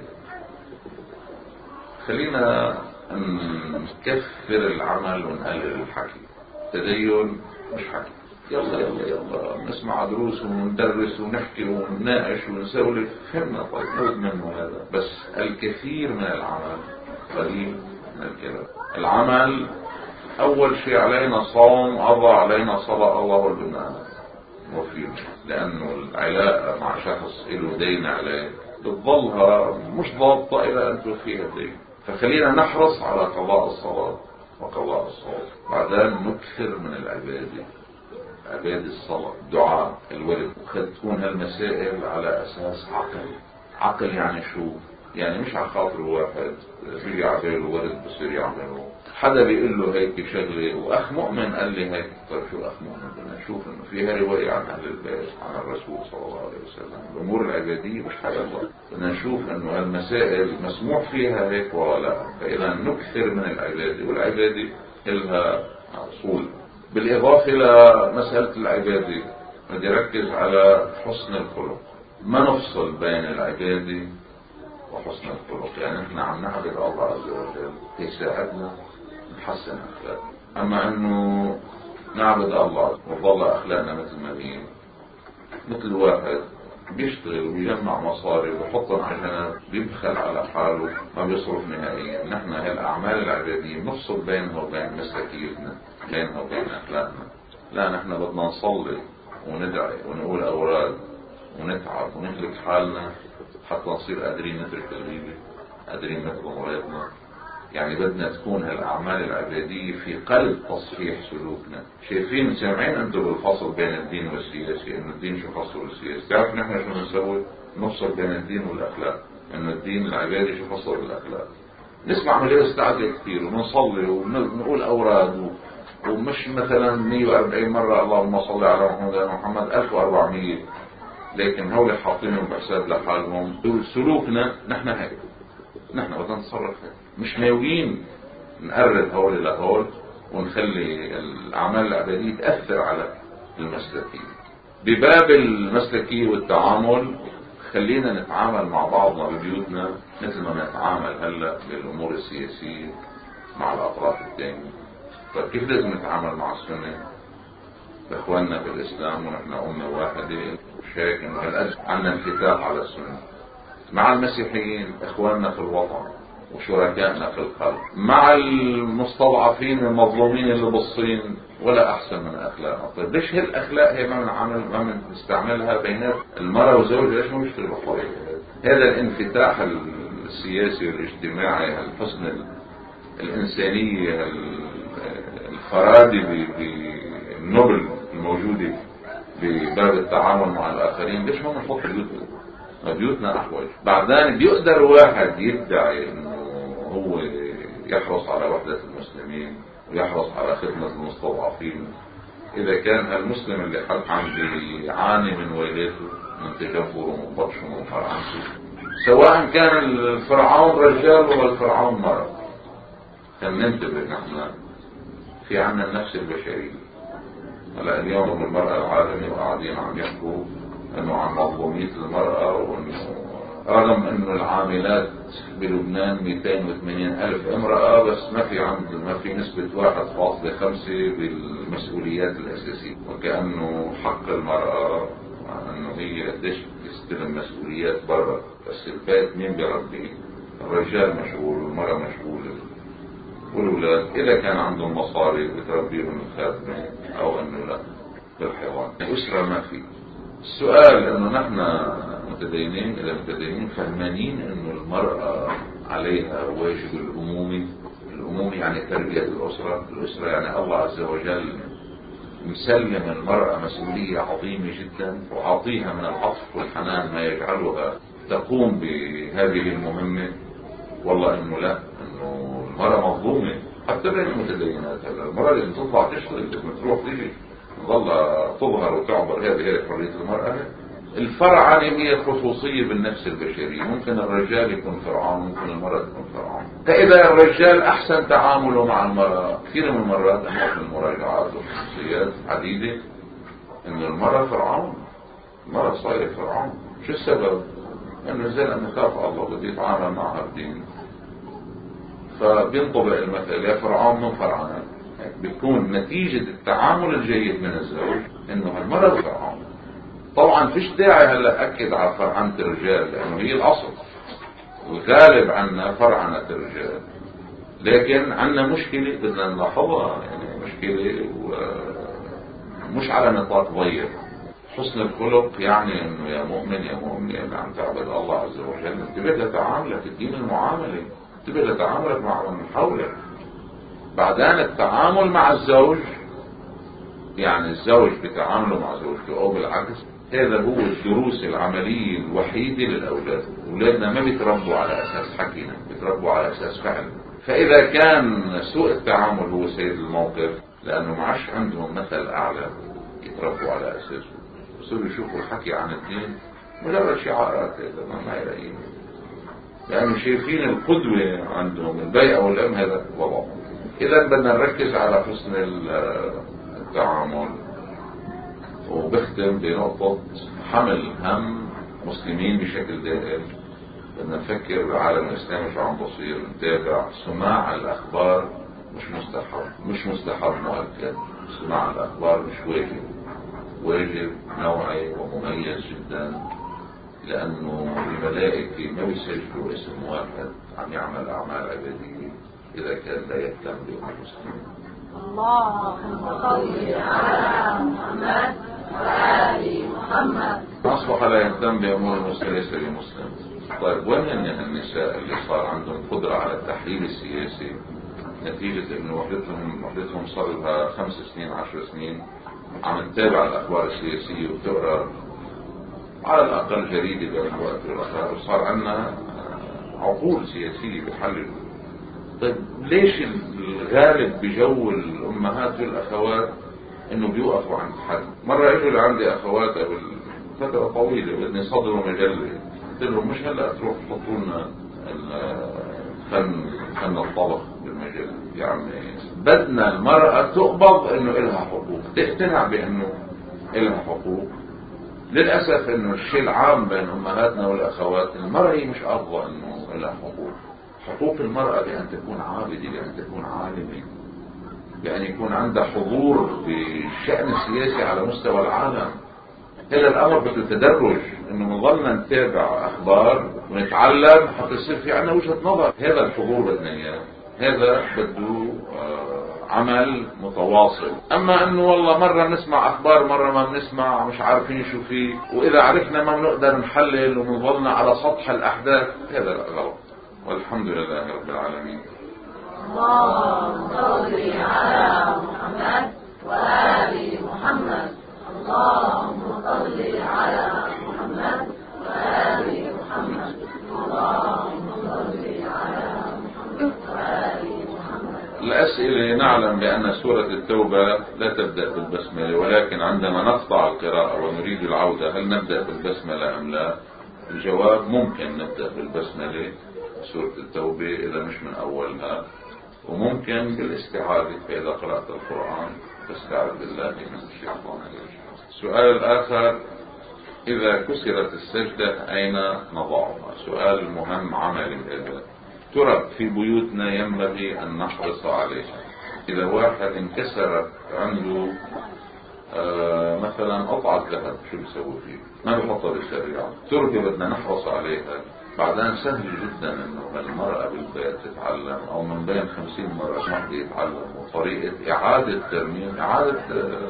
خلينا نكفر العمل ونقلل الحكي. تدين مش حكي، يلا يلا يلا نسمع دروس وندرس ونحكي ونناقش ونسولف، فهمنا طيب نود منه هذا، بس الكثير من العمل قليل من الكلام. العمل أول شيء علينا صوم، أضع علينا صلاة، الله والبناء وفيه، لأنه العلاقة مع شخص له دين عليه بتظلها مش ضابطة إلى أن توفيها الدين. فخلينا نحرص على قضاء الصلاة وقضاء الصوم. بعدين نكثر من العبادة، عبادة الصلاة، الدعاء، الورد، وقد تكون هالمسائل على أساس عقل. عقل يعني شو؟ يعني مش على خاطر واحد بيجي عباله ورد بصير يعمله. حدا بيقول له هيك شغله واخ مؤمن قال لي هيك، طيب شو اخ مؤمن؟ بدنا نشوف انه فيها روايه عن اهل البيت عن الرسول صلى الله عليه وسلم. الامور العباديه مش حاجه الله، بدنا نشوف انه هالمسائل مسموح فيها هيك ولا لا. فاذا نكثر من العباده، والعباده لها اصول. بالاضافه الى مساله العباده بدي ركز على حسن الخلق، ما نفصل بين العباده وحسن الخلق. يعني احنا عم نعبد الله عز وجل يساعدنا نحسن اخلاقنا، اما انه نعبد الله وظل اخلاقنا مثل ما هي، مثل واحد بيشتغل وبيجمع مصاري وبيحطهم على جنب بيبخل على حاله ما بيصرف نهائيا. نحن هالاعمال العباديه نفصل بينها وبين مسلكيتنا، بينها وبين اخلاقنا. لا، نحن بدنا نصلي وندعي ونقول اوراد ونتعب ونهلك حالنا حتى نصير قادرين نترك الغيبة، قادرين نخدم مريضنا. يعني بدنا تكون هالأعمال العبادية في قلب تصحيح سلوكنا. شايفين سامعين أنتم بالفصل بين الدين والسياسة، إنه الدين شو فصل السياسة؟ تعرف نحن شو نسوي؟ نفصل بين الدين والأخلاق، إنه الدين العبادي شو فصل بالأخلاق. نسمع مجالس تعزية كثير ونصلي ونقول أوراد، ومش مثلا مية وأربعين مرة اللهم صل على محمد محمد ألف وأربعمية، لكن هؤلاء حاطينهم بحساب لحالهم. سلوكنا نحن هيك، نحن بدنا نتصرف هيك، مش ناويين نقرب هول لهول ونخلي الأعمال العبادية تأثر على المسلكية. بباب المسلكية والتعامل خلينا نتعامل مع بعضنا ببيوتنا مثل ما نتعامل هلا بالأمور السياسية مع الأطراف الثانية. طيب كيف لازم نتعامل مع السنة؟ إخواننا في الإسلام ونحن أمة واحدة، مش هيك إنه هالقد عنا انفتاح على السنة. مع المسيحيين إخواننا في الوطن وشركائنا في الخلق، مع المستضعفين المظلومين اللي بالصين ولا أحسن من أخلاقنا. طيب ليش هالأخلاق هي ما بنعمل ما بنستعملها بين المرأة وزوجها؟ ليش ما بيشتغلوا حوالي هذا الانفتاح السياسي والاجتماعي، الحسن الإنسانية، الفرادي بالنبل الموجودة بباب التعامل مع الآخرين؟ ليش ما نحط بيوتنا؟ بيوتنا أحوج. بعدين بيقدر واحد يدعي إنه هو يحرص على وحدة المسلمين ويحرص على خدمة المستضعفين، إذا كان هالمسلم اللي حد عم بيعاني من ويلاته من تجبره ومن بطشه ومن فرعنته، سواء كان الفرعون رجال ولا الفرعون مرأة، كان ننتبه نحن في عنا النفس البشرية. هلا اليوم المرأة العالمي وقاعدين عم يحكوا انه عن مظلومية المرأة، وانه رغم انه العاملات بلبنان مئتين وثمانين الف امرأة، بس ما في عند ما في نسبة واحد فاصلة خمسة بالمسؤوليات الاساسية، وكأنه حق المرأة انه هي قديش تستلم مسؤوليات برا، بس البيت مين بيربي؟ الرجال مشغول والمرأة مشغولة، والولاد إذا كان عندهم مصاري بتربيهم الخادمة أو أنه لا بالحيوان. الأسرة ما في. السؤال أنه نحن متدينين إذا متدينين فهمانين أنه المرأة عليها واجب الأمومي. الأمومي يعني تربية الأسرة. الأسرة يعني الله عز وجل مسلم المرأة مسؤولية عظيمة جدا، وعطيها من العطف والحنان ما يجعلها تقوم بهذه المهمة. والله أنه لا، أنه المرأة مظلومة حتى بين المتدينات. هذا المرأة اللي تطلع تشتغل لما تروح تيجي تظل تظهر وتعبر، هذه هي حرية المرأة. الفرع هي خصوصية بالنفس البشرية. ممكن الرجال يكون فرعون، ممكن المرأة تكون فرعون. فإذا الرجال أحسن تعامله مع المرأة، كثير من المرات أحنا في المراجعات وخصوصيات عديدة إنه المرأة فرعون، المرأة صايرة فرعون. شو السبب؟ إنه زي أنه خاف الله بده يتعامل معها بدين، فبينطبق المثل يا فرعون من فرعون. بتكون نتيجة التعامل الجيد من الزوج انه المرأة فرعون. طبعا فيش داعي هلا اكد على فرعنة الرجال لانه هي الاصل، الغالب عنا فرعنة الرجال، لكن عنا مشكلة بدنا نلاحظها، يعني مشكلة ومش على نطاق ضيق. حسن الخلق يعني انه يا مؤمن يا مؤمن اللي عم تعبد الله عز وجل انتبه لتعاملك، الدين المعاملة، انتبه لتعاملك مع من حولك. بعدين التعامل مع الزوج، يعني الزوج بتعامله مع زوجته او بالعكس، هذا هو الدروس العملية الوحيدة للأولاد. أولادنا ما بيتربوا على أساس حكينا، بيتربوا على أساس فعل. فإذا كان سوء التعامل هو سيد الموقف، لأنه ما عادش عندهم مثل أعلى يتربوا على أساسه، بصيروا يشوفوا الحكي عن الدين مجرد شعارات، هذا ما يلاقيه، لأنه شايفين القدوة عندهم البيئة والأم هذا وضع. إذا بدنا نركز على حسن التعامل. وبختم بنقطة حمل هم مسلمين بشكل دائم. بدنا نفكر بالعالم الإسلامي شو عم بصير، نتابع. سماع الأخبار مش مستحب، مش مستحب مؤكد. سماع الأخبار مش واجب، واجب نوعي ومميز جدا، لأنه الملائكة ما بيسجلوا اسم واحد عم يعمل أعمال عبادية إذا كان لا يهتم بأمور المسلمين. اللهم صل على محمد وآل محمد. أصبح لا يهتم بأمور المسلمين ليس بمسلم. طيب وين النساء اللي صار عندهم قدرة على التحليل السياسي نتيجة إنه وحدتهم وحدتهم صار لها خمس سنين عشر سنين عم تتابع الأخبار السياسية وتقرأ على الأقل جريدة بين الوقت والآخر، وصار عندنا عقول سياسية بتحلل. طيب ليش الغالب بجو الأمهات والأخوات إنه بيوقفوا عند حد؟ مرة إجوا لعندي أخوات قبل فترة طويلة بدنا يصدروا مجلة، قلت لهم مش هلا تروح تحطوا لنا الفن فن الطبخ بالمجلة يا عمي، بدنا المرأة تقبض إنه إلها حقوق، تقتنع بإنه إلها حقوق. للأسف إنه الشيء العام بين أمهاتنا والأخوات المرأة هي مش قابضة إنه إلها حقوق. حقوق المرأة بأن تكون عابدة، بأن تكون عالمة، بأن يكون عندها حضور بالشأن السياسي على مستوى العالم. هذا الأمر بده تدرج، إنه نظلنا نتابع أخبار ونتعلم حتى يصير في عنا وجهة نظر. هذا الحضور بدنا إياه، هذا بده عمل متواصل. أما إنه والله مرة نسمع أخبار مرة ما بنسمع، مش عارفين شو فيه، وإذا عرفنا ما بنقدر نحلل ونظلنا على سطح الأحداث، هذا غلط. والحمد لله رب العالمين. اللهم صل على محمد وآل محمد. اللهم صل على محمد وآل محمد. اللهم صل على محمد الأسئلة نعلم بأن سورة التوبة لا تبدأ بالبسملة، ولكن عندما نقطع القراءة ونريد العودة هل نبدأ بالبسملة أم لا؟ الجواب ممكن نبدأ بالبسملة سورة التوبة إذا مش من أولها، وممكن بالاستعاذة فإذا قرأت القرآن فاستعذ بالله من الشيطان الرجيم. السؤال الآخر: إذا كسرت السجدة أين نضعها؟ سؤال مهم عملي هذا، ترك في بيوتنا ينبغي أن نحرص عليها. إذا واحد انكسرت عنده آه مثلا قطعة ذهب شو بيسوي فيه؟ ما بيحطها بالشريعة، تركة بدنا نحرص عليها. بعدين سهل جدا انه المرأة بالبيت تتعلم، او من بين خمسين مرة واحدة يتعلموا طريقة اعادة ترميم، اعادة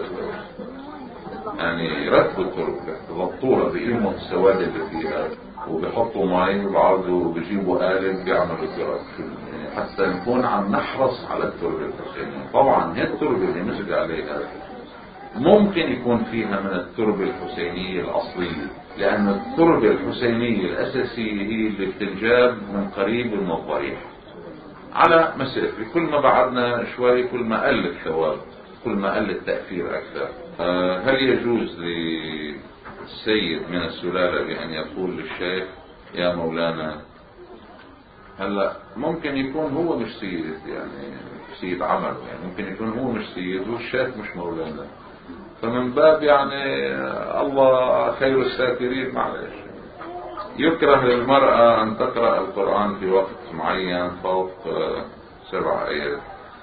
يعني يرتبوا التركة، يضبطوها بقيمة السواد اللي فيها، وبيحطوا مي وبعرضوا وبيجيبوا آلة بيعملوا الترك، يعني حتى نكون عم نحرص على التربة الحسينية. طبعا هي التربة اللي نسج عليها ممكن يكون فيها من التربة الحسينية الأصلية، لأن التربة الحسينية الأساسية هي اللي بتنجاب من قريب من الضريح على مسافة، كل ما بعدنا شوي كل ما قل الثواب، كل ما قل التأثير أكثر. هل يجوز للسيد من السلالة بأن يقول للشيخ يا مولانا؟ هلا ممكن يكون هو مش سيد، يعني سيد عمله، يعني ممكن يكون هو مش سيد والشيخ مش مولانا، فمن باب يعني الله خير الساترين. معلش، يكره للمرأة أن تقرأ القرآن في وقت معين فوق سبع آيات.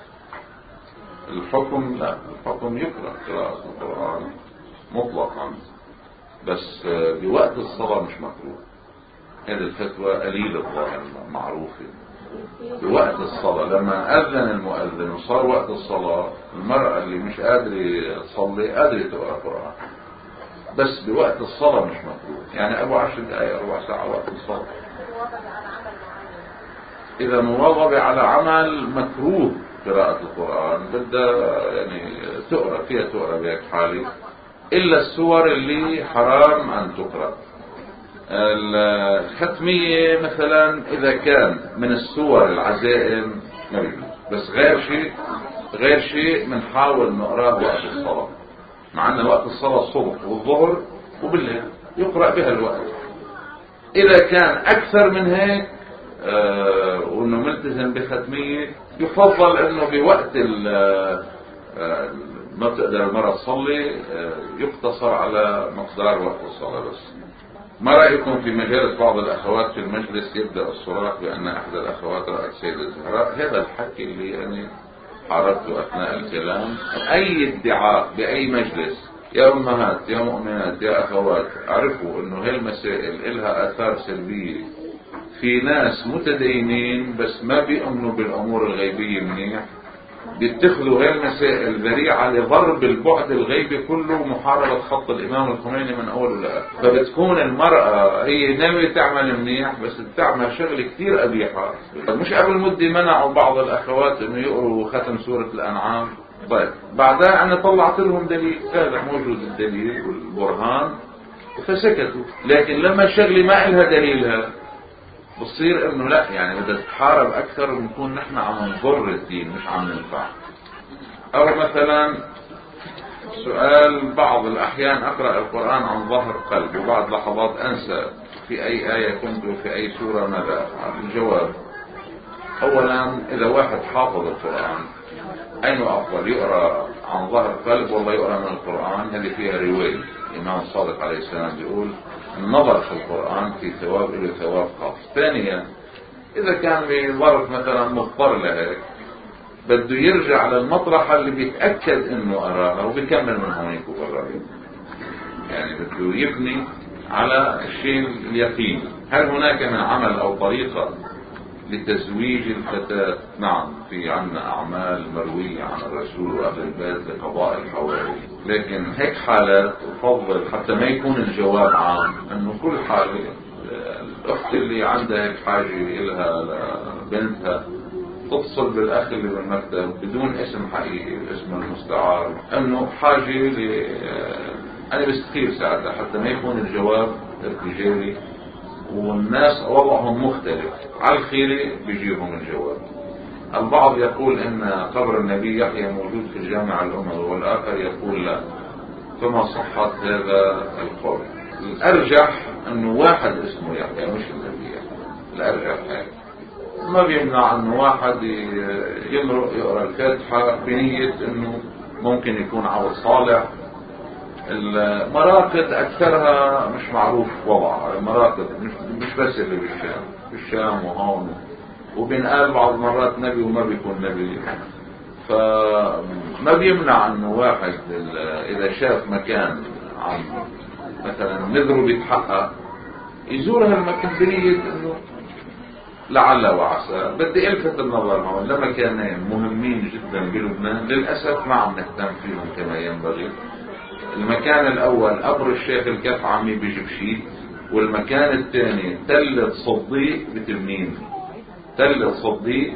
الحكم لا، الحكم يكره قراءة القرآن مطلقا، بس بوقت الصلاة مش مكروه. هذه الفتوى قليل الظاهر معروفة. بوقت الصلاة لما أذن المؤذن وصار وقت الصلاة، المرأة اللي مش قادرة تصلي قادرة تقرأ قرآن، بس بوقت الصلاة مش مكروه. يعني أبو عشر دقائق ربع ساعة وقت الصلاة. إذا مواظبة على عمل مكروه قراءة القرآن بدها يعني تقرأ فيها، تقرأ بهيك حالي، إلا السور اللي حرام أن تقرأ. الختمية مثلا إذا كان من السور العزائم ما بيجوز، بس غير شيء غير شيء بنحاول نقرأه وقت الصلاة، مع أن وقت الصلاة الصبح والظهر وبالليل يقرأ بها الوقت. إذا كان أكثر من هيك آه وأنه ملتزم بختمية، يفضل أنه بوقت آه ما بتقدر المرأة تصلي آه يقتصر على مقدار وقت الصلاة بس. ما رأيكم في مجالس بعض الأخوات في المجلس يبدأ الصراخ بأن أحد الأخوات رأت سيدة الزهراء؟ هذا الحكي اللي يعني حاربته أثناء الكلام. أي ادعاء بأي مجلس، يا أمهات يا مؤمنات يا أخوات، أعرفوا أنه هاي المسائل إلها آثار سلبية في ناس متدينين بس ما بيؤمنوا بالأمور الغيبية منيح، بيتخذوا هاي المسائل ذريعة لضرب البعد الغيبي كله ومحاربة خط الإمام الخميني من أول لآخر. فبتكون المرأة هي ناوية تعمل منيح بس بتعمل شغل كتير قبيحة. مش قبل مدة منعوا بعض الأخوات إنه يقروا ختم سورة الأنعام، طيب بعدها أنا طلعت لهم دليل، هذا موجود الدليل والبرهان فسكتوا. لكن لما الشغلة ما إلها دليلها بصير انه لا، يعني بدها تتحارب اكثر ونكون نحن عم نضر الدين مش عم ننفع. او مثلا سؤال: بعض الاحيان اقرأ القرآن عن ظهر قلب وبعد لحظات انسى في اي آية كنت وفي اي سورة ماذا افعل؟ الجواب: اولا اذا واحد حافظ القرآن اينه افضل، يقرأ عن ظهر قلب والله يقرأ من القرآن؟ هذه فيها رواية. الامام الصادق عليه السلام بيقول النظر في القرآن في ثواب له ثواب خاص. ثانيا إذا كان بظرف مثلا مضطر لهيك بده يرجع للمطرحة اللي بيتأكد إنه أراها وبيكمل من هونيك وبرا، يعني بده يبني على الشيء اليقين. هل هناك من عمل أو طريقة لتزويج الفتاة؟ نعم، في عنا أعمال مروية عن الرسول وأهل البيت لقضاء الحوائج، لكن هيك حالات أفضل حتى ما يكون الجواب عام أنه كل حالة الأخت اللي عندها هيك حاجة إلها لبنتها تتصل بالأخ اللي بالمكتب بدون اسم حقيقي، الاسم المستعار، أنه حاجة ل أنا بستخير ساعتها حتى ما يكون الجواب ارتجالي والناس وضعهم مختلف، على الخيرة بيجيهم الجواب. البعض يقول ان قبر النبي يحيى موجود في الجامع الاموي، والاخر يقول لا. فما صحة هذا القول؟ الارجح انه واحد اسمه يحيى مش النبي يحيى، الارجح هيك. ما بيمنع انه واحد يمرق يقرا الفاتحة بنية انه ممكن يكون عبد صالح. المراقد اكثرها مش معروف وضعها، المراقد مش, مش بس اللي بالشام، بالشام وهون، وبنقال بعض المرات نبي وما بيكون نبي. فما بيمنع انه واحد اذا شاف مكان عم مثلا نذره بيتحقق يزور هالمكان بنية انه لعل وعسى. بدي الفت النظر هون لمكانين مهمين جدا بلبنان للاسف ما عم نهتم فيهم كما ينبغي. المكان الاول قبر الشيخ الكفعمي بجبشيت، والمكان الثاني تلة صديق بتمنين. تلة صديق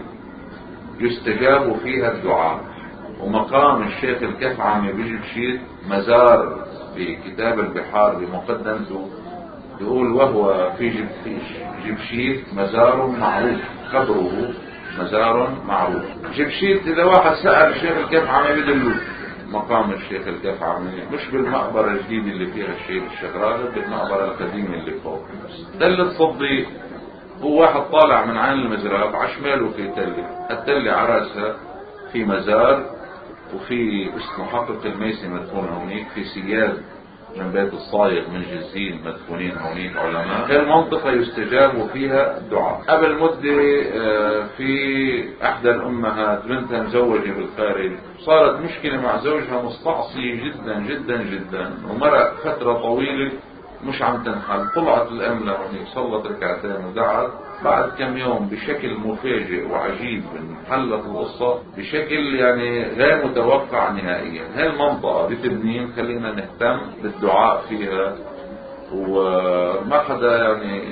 يستجاب فيها الدعاء، ومقام الشيخ الكفعمي بجبشيت مزار بكتاب البحار بمقدمته يقول وهو في جبشيت مزار معروف، قبره مزار معروف. جبشيت اذا واحد سأل الشيخ الكفعمي بدلوه مقام الشيخ الكفعمي، مش بالمقبرة الجديدة اللي فيها الشيخ الشغراغب، بالمقبرة القديمة اللي فوق. تلة صديق هو واحد طالع من عين المزراب عشماله في تلة، التلة عراسها في مزار، وفي اسمه حقق الميسي مدفون هونيك، في سياد من بيت الصايغ من جزين مدفونين هونيك علماء. هي المنطقة يستجاب فيها الدعاء. قبل مدة في احدى الامهات بنتها مزوجة بالخارج، صارت مشكلة مع زوجها مستعصي جدا جدا جدا، ومرق فترة طويلة مش عم تنحل. طلعت الام لهونيك صلت ركعتين ودعت، بعد كم يوم بشكل مفاجئ وعجيب انحلت القصة بشكل يعني غير متوقع نهائيا. هاي المنطقة بتبنين خلينا نهتم بالدعاء فيها، وما حدا يعني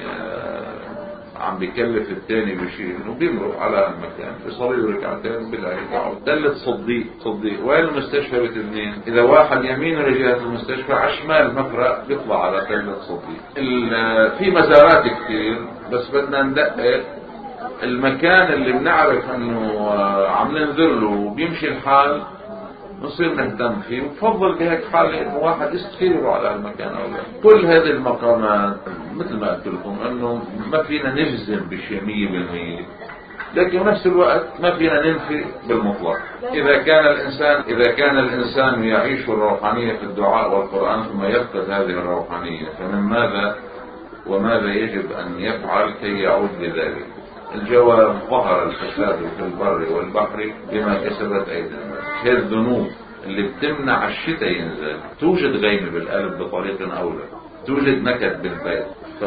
عم بيكلف الثاني بشيء، انه بيمرق على المكان بيصلي له ركعتين بالعيد. دلة صديق صديق وين المستشفى بتبنين؟ اذا واحد يمين رجعت المستشفى على شمال مفرق بيطلع على دلة صديق. في مزارات كثير بس بدنا ندقق المكان اللي بنعرف انه عم ننذر له وبيمشي الحال نصير نهتم فيه، وبفضل بهيك حالة انه واحد يستخيره على المكان او لا. كل هذه المقامات مثل ما قلت لكم انه ما فينا نجزم بشيء مية بالمية، لكن بنفس الوقت ما فينا ننفي بالمطلق. اذا كان الانسان اذا كان الانسان يعيش الروحانية في الدعاء والقرآن ثم يفقد هذه الروحانية، فمن ماذا وماذا يجب ان يفعل كي يعود لذلك؟ الجواب ظهر الفساد في البر والبحر بما كسبت ايدي الناس. هي الذنوب اللي بتمنع الشتاء ينزل. توجد غيمة بالقلب بطريق اولى، توجد نكد بالبيت.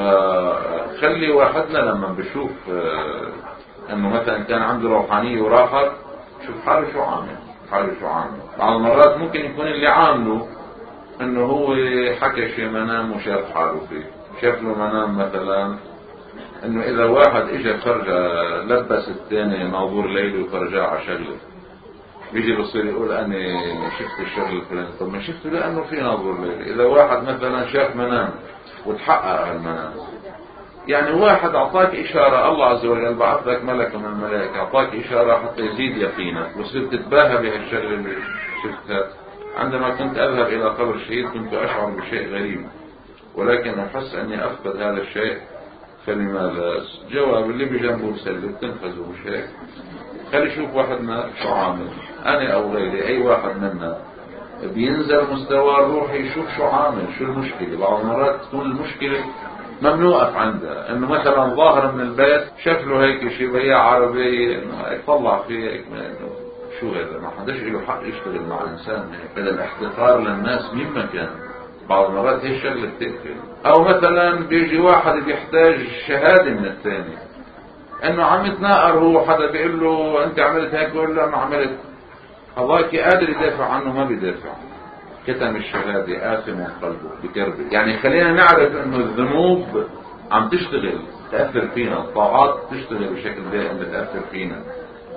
فخلي واحدنا لما بشوف انه مثلا كان عنده روحانية وراحت، شوف حاله شو عامل، حاله شو عامل. بعض المرات ممكن يكون اللي عامله انه هو حكى شيء منام وشاف حاله فيه. شاف له منام مثلا انه اذا واحد اجى خرجة لبس الثاني ناظور ليلي وخرجاه على شغله، بيجي بصير يقول انا شفت الشغل الفلاني. طب ما شفته لانه في ناظور ليلي. اذا واحد مثلا شاف منام وتحقق هالمنام، يعني واحد اعطاك اشارة، الله عز وجل بعث لك ملك من الملائكة اعطاك اشارة حتى يزيد يقينك، وصرت تتباهى بهالشغله اللي شفتها. عندما كنت اذهب الى قبر الشهيد كنت اشعر بشيء غريب، ولكن احس اني افقد هذا الشيء، فلماذا؟ جواب اللي بجنبه بسلب تنفذه مش هيك. خلي شوف واحدنا شو عامل، انا او غيري اي واحد منا بينزل مستوى الروحي يشوف شو عامل، شو المشكلة. بعض المرات تكون المشكلة ممنوقف عندها، انه مثلا ظاهر من البيت شاف له هيك شيء بياع عربية يطلع فيه هيك، شو هذا؟ ما حدش له حق يشتغل مع انسان هيك. هذا الاحتقار للناس مين ما كان. بعض المرات هي الشغلة بتقفل. او مثلا بيجي واحد بيحتاج شهادة من الثاني انه عم يتناقر، هو حدا بيقول له انت عملت هيك، بيقول له ما عملت. الله قادر يدافع عنه ما بيدافع. كتم الشهادة آثم قلبه بكربه. يعني خلينا نعرف انه الذنوب عم تشتغل تأثر فينا، الطاعات تشتغل بشكل دائم بتأثر فينا.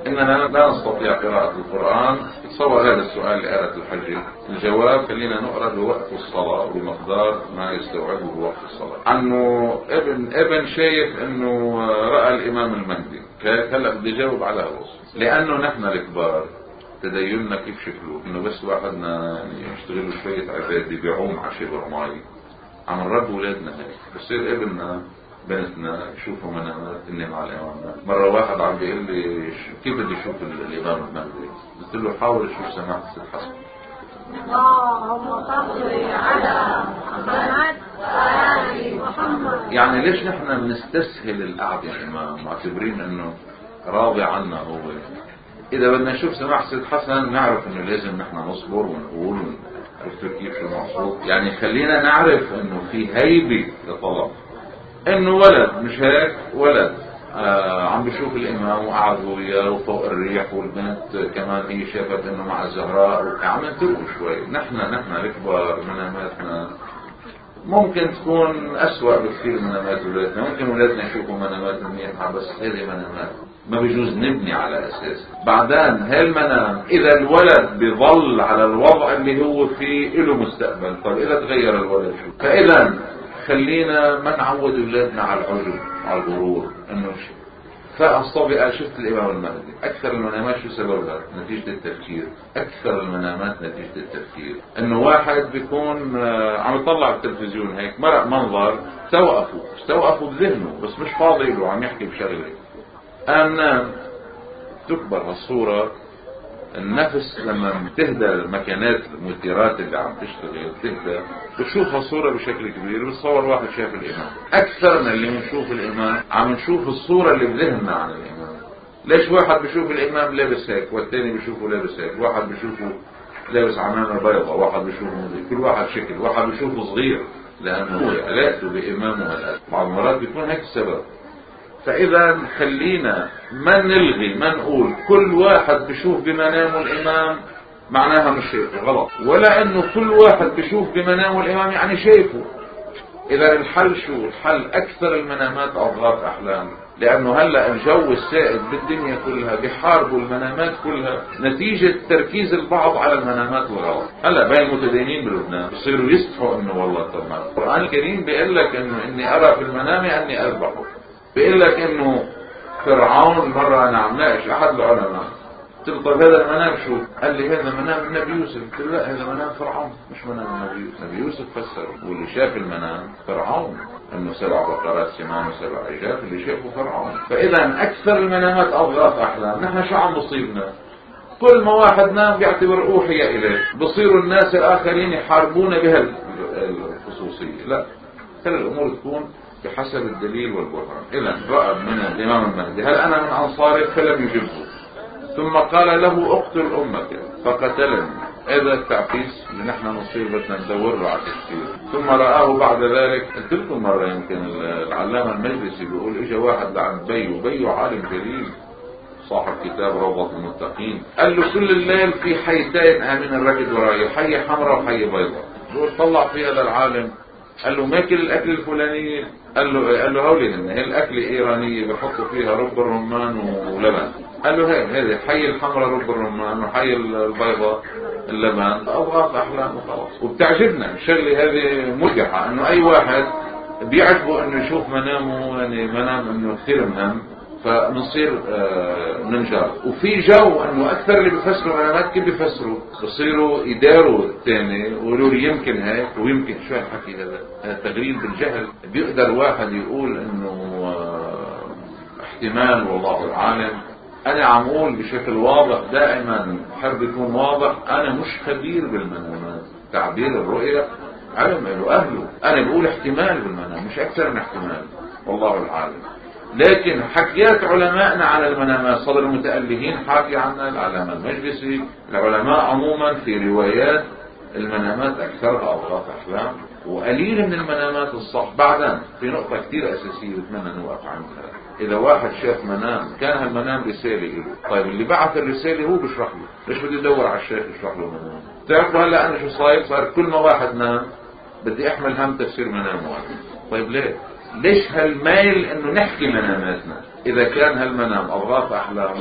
إننا لا نستطيع قراءة القرآن. تصور هذا السؤال لآلة الحج، الجواب خلينا نقرأ بوقت الصلاة وبمقدار ما يستوعبه وقت الصلاة. عنه ابن ابن شايف إنه رأى الإمام المهدي. هلا بدي جاوب على هالوصف، لأنه نحن الكبار تديننا كيف شكله إنه بس واحدنا يعني يشتغلوا شوية عبادة بيعوم على شبر ماي، عم نربي أولادنا هيك. بصير ابننا بنتنا يشوفوا منامات اني مع الامام. مرة واحد عم بيقول لي كيف بدي اشوف الامام المهدي؟ قلت له حاول شوف سماحة ست حسن. اللهم صل على محمد وآل محمد. يعني ليش نحن بنستسهل القعدة الامام معتبرين انه راضي عنا هو؟ اذا بدنا نشوف سماحة ست حسن نعرف انه لازم نحن نصبر ونقول عرفتوا كيف شو المقصود؟ يعني خلينا نعرف انه في هيبة لطلب انه ولد مش هيك ولد آه عم بشوف الامام وقعدوا وياه وفوق الريح، والبنت كمان هي شافت انه مع الزهراء، عم نتركوا شوي. نحن نحن الكبار مناماتنا ممكن تكون اسوأ بكثير من منامات اولادنا. ممكن اولادنا يشوفوا منامات منيحة بس هذه منامات ما بيجوز نبني على اساس. بعدين هالمنام اذا الولد بيظل على الوضع اللي هو فيه له مستقبل، طيب اذا تغير الولد شو؟ فاذا خلينا ما نعود اولادنا على العجب على الغرور انه شيء. فالصبي قال شفت الامام المهدي. اكثر المنامات شو سببها؟ نتيجة التفكير. اكثر المنامات نتيجة التفكير. انه واحد بيكون عم يطلع التلفزيون هيك مرق منظر استوقفوا استوقفوا بذهنه بس مش فاضي له، عم يحكي بشغله. قام نام. تكبر هالصورة. النفس لما تهدى المكانات المثيرات اللي عم تشتغل تهدى بتشوف هالصورة بشكل كبير. بتصور واحد شاف الامام. اكثرنا اللي بنشوف الامام عم نشوف الصورة اللي بذهننا عن الامام. ليش واحد بيشوف الامام لابس هيك والثاني بيشوفه لابس هيك؟ واحد بيشوفه لابس عمامة بيضاء، واحد بيشوفه مضيء، كل واحد شكل، واحد بيشوفه صغير لانه هو علاقته بامامه هالقد. بعض المرات بيكون هيك السبب. فاذا خلينا ما نلغي ما نقول كل واحد بشوف بمنامه الامام معناها مش شايفه، غلط. ولا انه كل واحد بشوف بمنامه الامام يعني شايفه. اذا الحل شو الحل؟ اكثر المنامات اضغاث احلام. لانه هلا الجو السائد بالدنيا كلها بيحاربوا المنامات كلها نتيجة تركيز البعض على المنامات الغلط. هلا بين المتدينين بلبنان بصيروا يصفحوا انه والله طب ما القرآن الكريم بيقول لك انه اني ارى في المنام اني اذبحه. بيقول لك انه فرعون. مرة انا عم ناقش احد العلماء قلت له طيب هذا المنام شو؟ قال لي هذا منام النبي يوسف. قلت له لا هذا منام فرعون مش منام النبي يوسف. النبي يوسف فسر واللي شاف المنام فرعون انه سبع بقرات سمان وسبع عجاف، اللي شافه فرعون. فاذا اكثر المنامات اضغاث احلام. نحن شو عم بصيبنا؟ كل ما واحد نام بيعتبر اوحي اليه، بصيروا الناس الاخرين يحاربون بها الخصوصية. لا، خلي الامور تكون بحسب الدليل والبرهان. اذا رأى من الامام المهدي هل انا من انصارك؟ فلم يجبه. ثم قال له اقتل امك فقتلني. هذا التعفيس اللي نحن نصير بدنا ندور له على التفسير. ثم رآه بعد ذلك. قلت لكم مرة يمكن العلامة المجلسي بيقول اجى واحد عند بيو بيو عالم جليل صاحب كتاب روضة المتقين، قال له كل الليل في حيتين امين الركض وراي، حية حمراء وحية بيضاء. بيقول طلع فيها للعالم قال له ماكل الاكل الفلانية؟ قال له قال له هولي هن هي الاكل ايرانية بحطوا فيها رب الرمان ولبن. قال له هي هذه حي الحمراء رب الرمان وحي البيضاء اللبن. اضغاث احلام وخلاص. وبتعجبنا الشغله هذه مرجحه انه اي واحد بيعجبه انه يشوف منامه يعني منام انه كثير مهم فبنصير آه ننجر. وفي جو انه اكثر اللي بيفسروا منامات كيف بيفسروا بصيروا يداروا الثاني ويقولوا لي يمكن هيك ويمكن شو الحكي هذا؟ هذا تغريب بالجهل. بيقدر واحد يقول انه آه احتمال والله العالم. انا عم اقول بشكل واضح دائما حب يكون واضح. انا مش خبير بالمنامات. تعبير الرؤية علم له اهله. انا بقول احتمال بالمنام مش اكثر من احتمال والله العالم. لكن حكيات علماءنا على المنامات صدر المتألهين حاكي عنها العلامة المجلسي. العلماء عموما في روايات المنامات اكثرها اضغاث احلام وقليل من المنامات الصح. بعدين في نقطة كثير اساسية بتمنى نوقف عنها. اذا واحد شاف منام كان هالمنام رسالة له، طيب اللي بعث الرسالة هو بيشرح له، ليش بده يدور على الشيخ يشرح له منام؟ تعرفوا هلا انا شو صاير؟ صار كل ما واحد نام بدي احمل هم تفسير منامه. طيب ليه؟ ليش هالميل انه نحكي مناماتنا؟ اذا كان هالمنام اضغاث احلام راح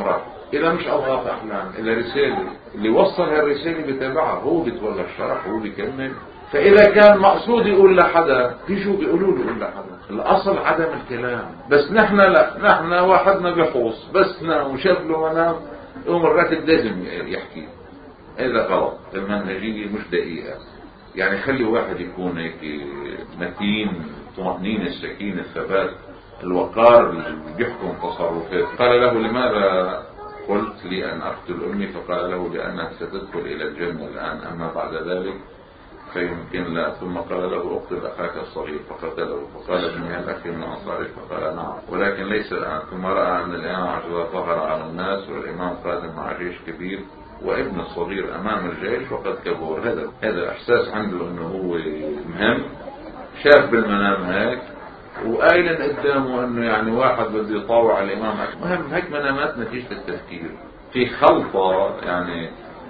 إذا مش أضغاث أحلام، إذا رسالة، اللي وصل هالرسالة بتابعها، هو بتولى الشرح، هو بيكمل. فإذا كان مقصود يقول لحدا، بيجوا بيقولوا له يقول لحدا. الأصل عدم الكلام، بس نحن لا، نحن واحدنا بحوص بس نام وشاف له منام يوم الراتب لازم يحكي. هذا غلط، المنهجية مش دقيقة. يعني خلي واحد يكون هيك متين، طمأنينة، السكينة، الثبات، الوقار اللي بيحكم تصرفاته. قال له لماذا قلت لي أن أقتل أمي؟ فقال له لأنها ستدخل إلى الجنة الآن، أما بعد ذلك فيمكن لا. ثم قال له اقتل أخاك الصغير، فقتله. فقال ابن الأخ من أنصارك؟ فقال نعم، ولكن ليس الآن. ثم رأى أن الإمام عجوة ظهر على الناس، والإمام قادم مع جيش كبير، وابن الصغير أمام الجيش وقد كبر. هذا هذا إحساس عنده أنه هو مهم. شاف بالمنام هيك، وقايل قدامه أنه يعني واحد بده يطاوع الإمام. مهم هيك منامات نتيجة التفكير. في خلطة يعني.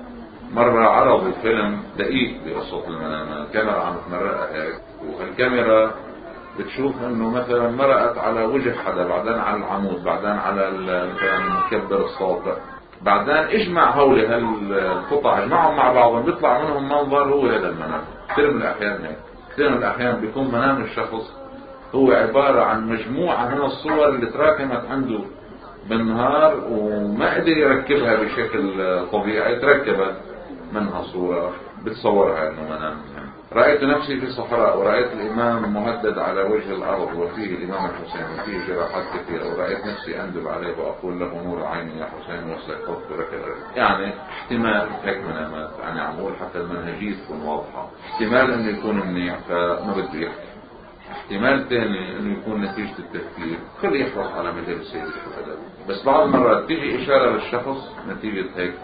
مرة عرضوا فيلم دقيق بقصة المنامات، كاميرا عم تمرقها هيك، والكاميرا بتشوف انه مثلا مرقت على وجه حدا، بعدين على العمود، بعدين على مثلا مكبر الصوت، بعدين اجمع هولي هالقطع، اجمعهم مع بعضهم، بيطلع منهم منظر هو هذا المنام. كثير من الاحيان هيك، كثير من الاحيان بيكون منام الشخص هو عبارة عن مجموعة من الصور اللي تراكمت عنده بالنهار وما قدر يركبها بشكل طبيعي، تركبت منها صورة بتصورها انه منام. رأيت نفسي في صحراء، ورأيت الإمام مهدد على وجه الأرض، وفيه الإمام الحسين، وفيه جراحات كثيرة، ورأيت نفسي أندب عليه وأقول له نور عيني يا حسين واستيقظت لك الأرض. يعني احتمال هيك منامات، يعني عم أقول حتى المنهجية تكون واضحة. احتمال أنه يكون منيح فما بده يحكي، احتمال ثاني أنه يكون نتيجة التفكير، خلي يحرص على مجال سيد الشهداء. بس بعض المرات تيجي إشارة للشخص نتيجة هيك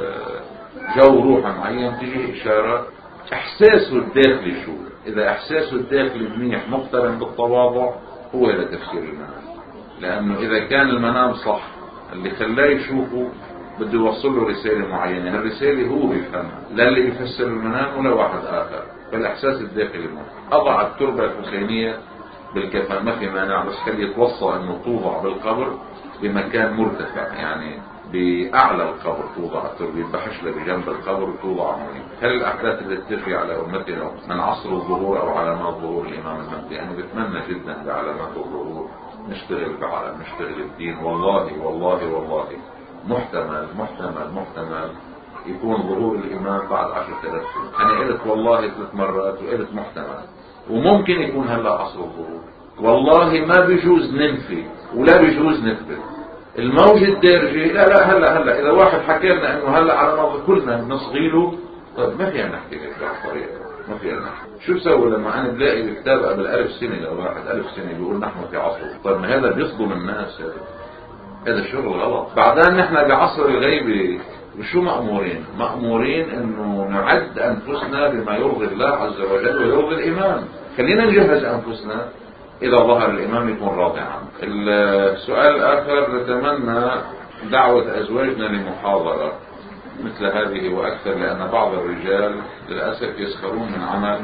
جو روحه معين، تيجي إشارة احساسه الداخلي. شو اذا احساسه الداخلي منيح مقترن بالتواضع، هو هذا تفسير المنام. لانه اذا كان المنام صح اللي خلاه يشوفه بده يوصل له رسالة معينة، الرسالة هو بيفهمها، لا اللي يفسر المنام ولا واحد اخر. فالاحساس الداخلي منه. اضع التربة الحسينية بالكفن ما في مانع، بس خلي يتوصى انه توضع بالقبر بمكان مرتفع، يعني بأعلى القبر توضع التربة، بحشلة بجنب القبر توضع هون. هل الأحداث اللي تجري على أمتنا من عصر الظهور أو علامات ظهور الإمام المهدي، أنا بتمنى جدا بعلامات الظهور نشتغل بعلم، نشتغل الدين. والله والله والله محتمل محتمل محتمل يكون ظهور الإمام بعد عشرة آلاف سنة. أنا قلت والله ثلاث مرات وقلت محتمل، وممكن يكون هلا عصر الظهور. والله ما بيجوز ننفي ولا بيجوز نثبت. الموج الدارجي لا لا هلا هلا اذا واحد حكى لنا انه هلا على نظر كلنا نصغيله، طيب ما فينا نحكي هيك بهالطريقه، ما فينا نحكي. شو بسوي لما انا بلاقي بكتاب قبل ألف سنه لو واحد ألف سنه بيقول نحن في عصر؟ طيب ما هذا بيصدم الناس، هذا هذا الشغل غلط. بعدين نحن بعصر الغيبه وشو مأمورين؟ مأمورين انه نعد انفسنا بما يرضي الله عز وجل ويرضي الامام. خلينا نجهز انفسنا إذا ظهر الإمام يكون راضي عنه. السؤال الآخر، نتمنى دعوة أزواجنا لمحاضرة مثل هذه وأكثر، لأن بعض الرجال للأسف يسخرون من عمل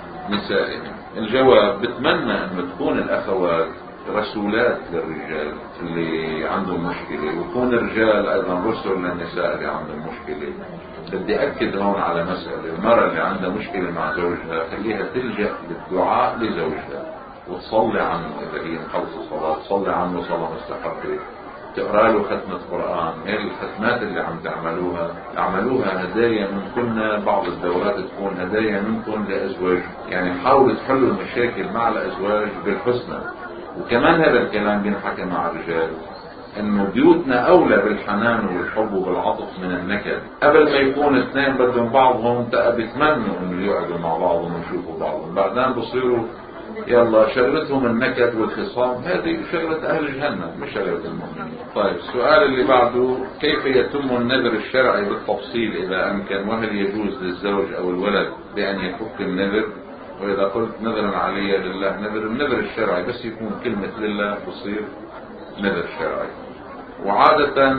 نسائهم. الجواب، بتمنى أن تكون الأخوات رسولات للرجال اللي عندهم مشكلة، ويكون الرجال أيضا رسل للنساء اللي عندهم مشكلة. بدي أكد هون على مسألة، المرأة اللي عندها مشكلة مع زوجها خليها تلجأ للدعاء لزوجها وتصلي عنه. إذا هي مخلص الصلاة تصلي عنه صلاة مستحبة، تقرأ له ختمة قرآن. هي الختمات اللي عم تعملوها اعملوها هدايا منكن، بعض الدورات تكون هدايا منكم لأزواج. يعني حاولوا تحلوا المشاكل مع الأزواج بالحسنى. وكمان هذا الكلام بينحكى مع الرجال، انه بيوتنا اولى بالحنان والحب وبالعطف من النكد. قبل ما يكون اثنين بدهم بعضهم بيتمنوا انه يقعدوا مع بعضهم ويشوفوا بعضهم، بعدين بصيروا يلا شغلتهم النكد والخصام. هذه شغلة اهل جهنم مش شغلة المؤمنين. طيب السؤال اللي بعده، كيف يتم النذر الشرعي بالتفصيل اذا امكن؟ وهل يجوز للزوج او الولد بان يفك النذر؟ واذا قلت نذرا علي لله نذر، النذر الشرعي بس يكون كلمة لله بصير نذر شرعي. وعادة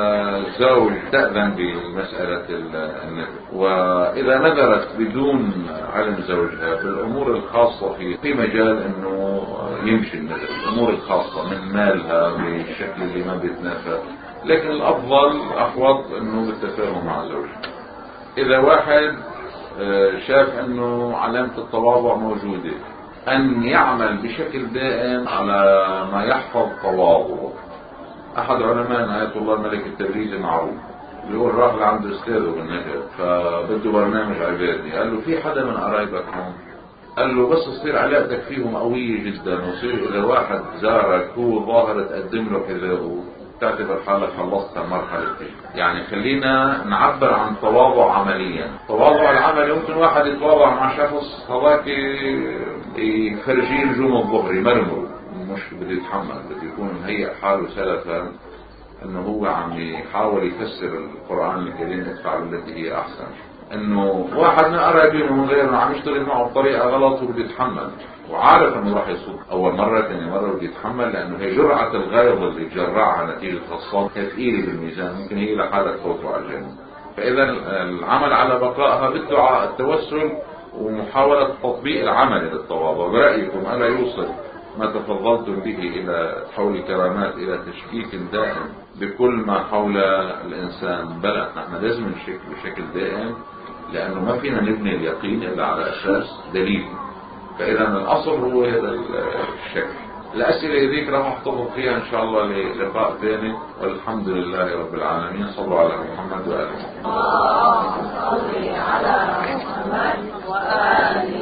زوج تأذن بمسألة النذر، وإذا نذرت بدون علم زوجها بالأمور الخاصة في في مجال أنه يمشي النذر، الأمور الخاصة من مالها بالشكل اللي ما بيتنافى لكن الأفضل أحوط أنه بالتفاهم مع زوجته. إذا واحد شاف أنه علامة التواضع موجودة، أن يعمل بشكل دائم على ما يحفظ تواضعه. أحد علماء آية الله الملك التبريزي معروف، بيقول راح لعند أستاذه بالنجد فبده برنامج عبادي، قال له في حدا من قرايبك هون؟ قال له بس تصير علاقتك فيهم قوية جدا، وصير إذا واحد زارك هو ظاهر تقدم له حذاءه تعتبر حالك خلصت المرحلة دي. يعني خلينا نعبر عن تواضع عمليا. تواضع العمل يمكن واحد يتواضع مع شخص هواك يفرجيه نجوم الظهر يمرمر، مش بده يتحمل، بده يكون مهيئ حاله سلفا انه هو عم يحاول يفسر القرآن الكريم ادفع بالتي هي احسن. انه واحد من قرايبه من غيره عم يشتغل معه بطريقه غلط وبده يتحمل وعارف انه راح يصد اول مره ثاني مره بده يتحمل، لانه هي جرعه الغيظ اللي تجرعها نتيجه الصد ثقيله بالميزان، ممكن هي لحالها تفوته على الجنه. فاذا العمل على بقائها بالدعاء التوسل ومحاوله تطبيق العمل للتواضع. برايكم الا يوصل ما تفضلتم به الى حول الكرامات الى تشكيك دائم بكل ما حول الانسان؟ بلى، نحن لازم نشك بشكل دائم، لانه ما فينا نبني اليقين الا على اساس دليل. فاذا الاصل هو هذا الشك. الاسئله هذيك راح احتفظ فيها ان شاء الله للقاء ثاني، والحمد لله رب العالمين. صلوا على محمد وآله. اللهم صل على محمد وآله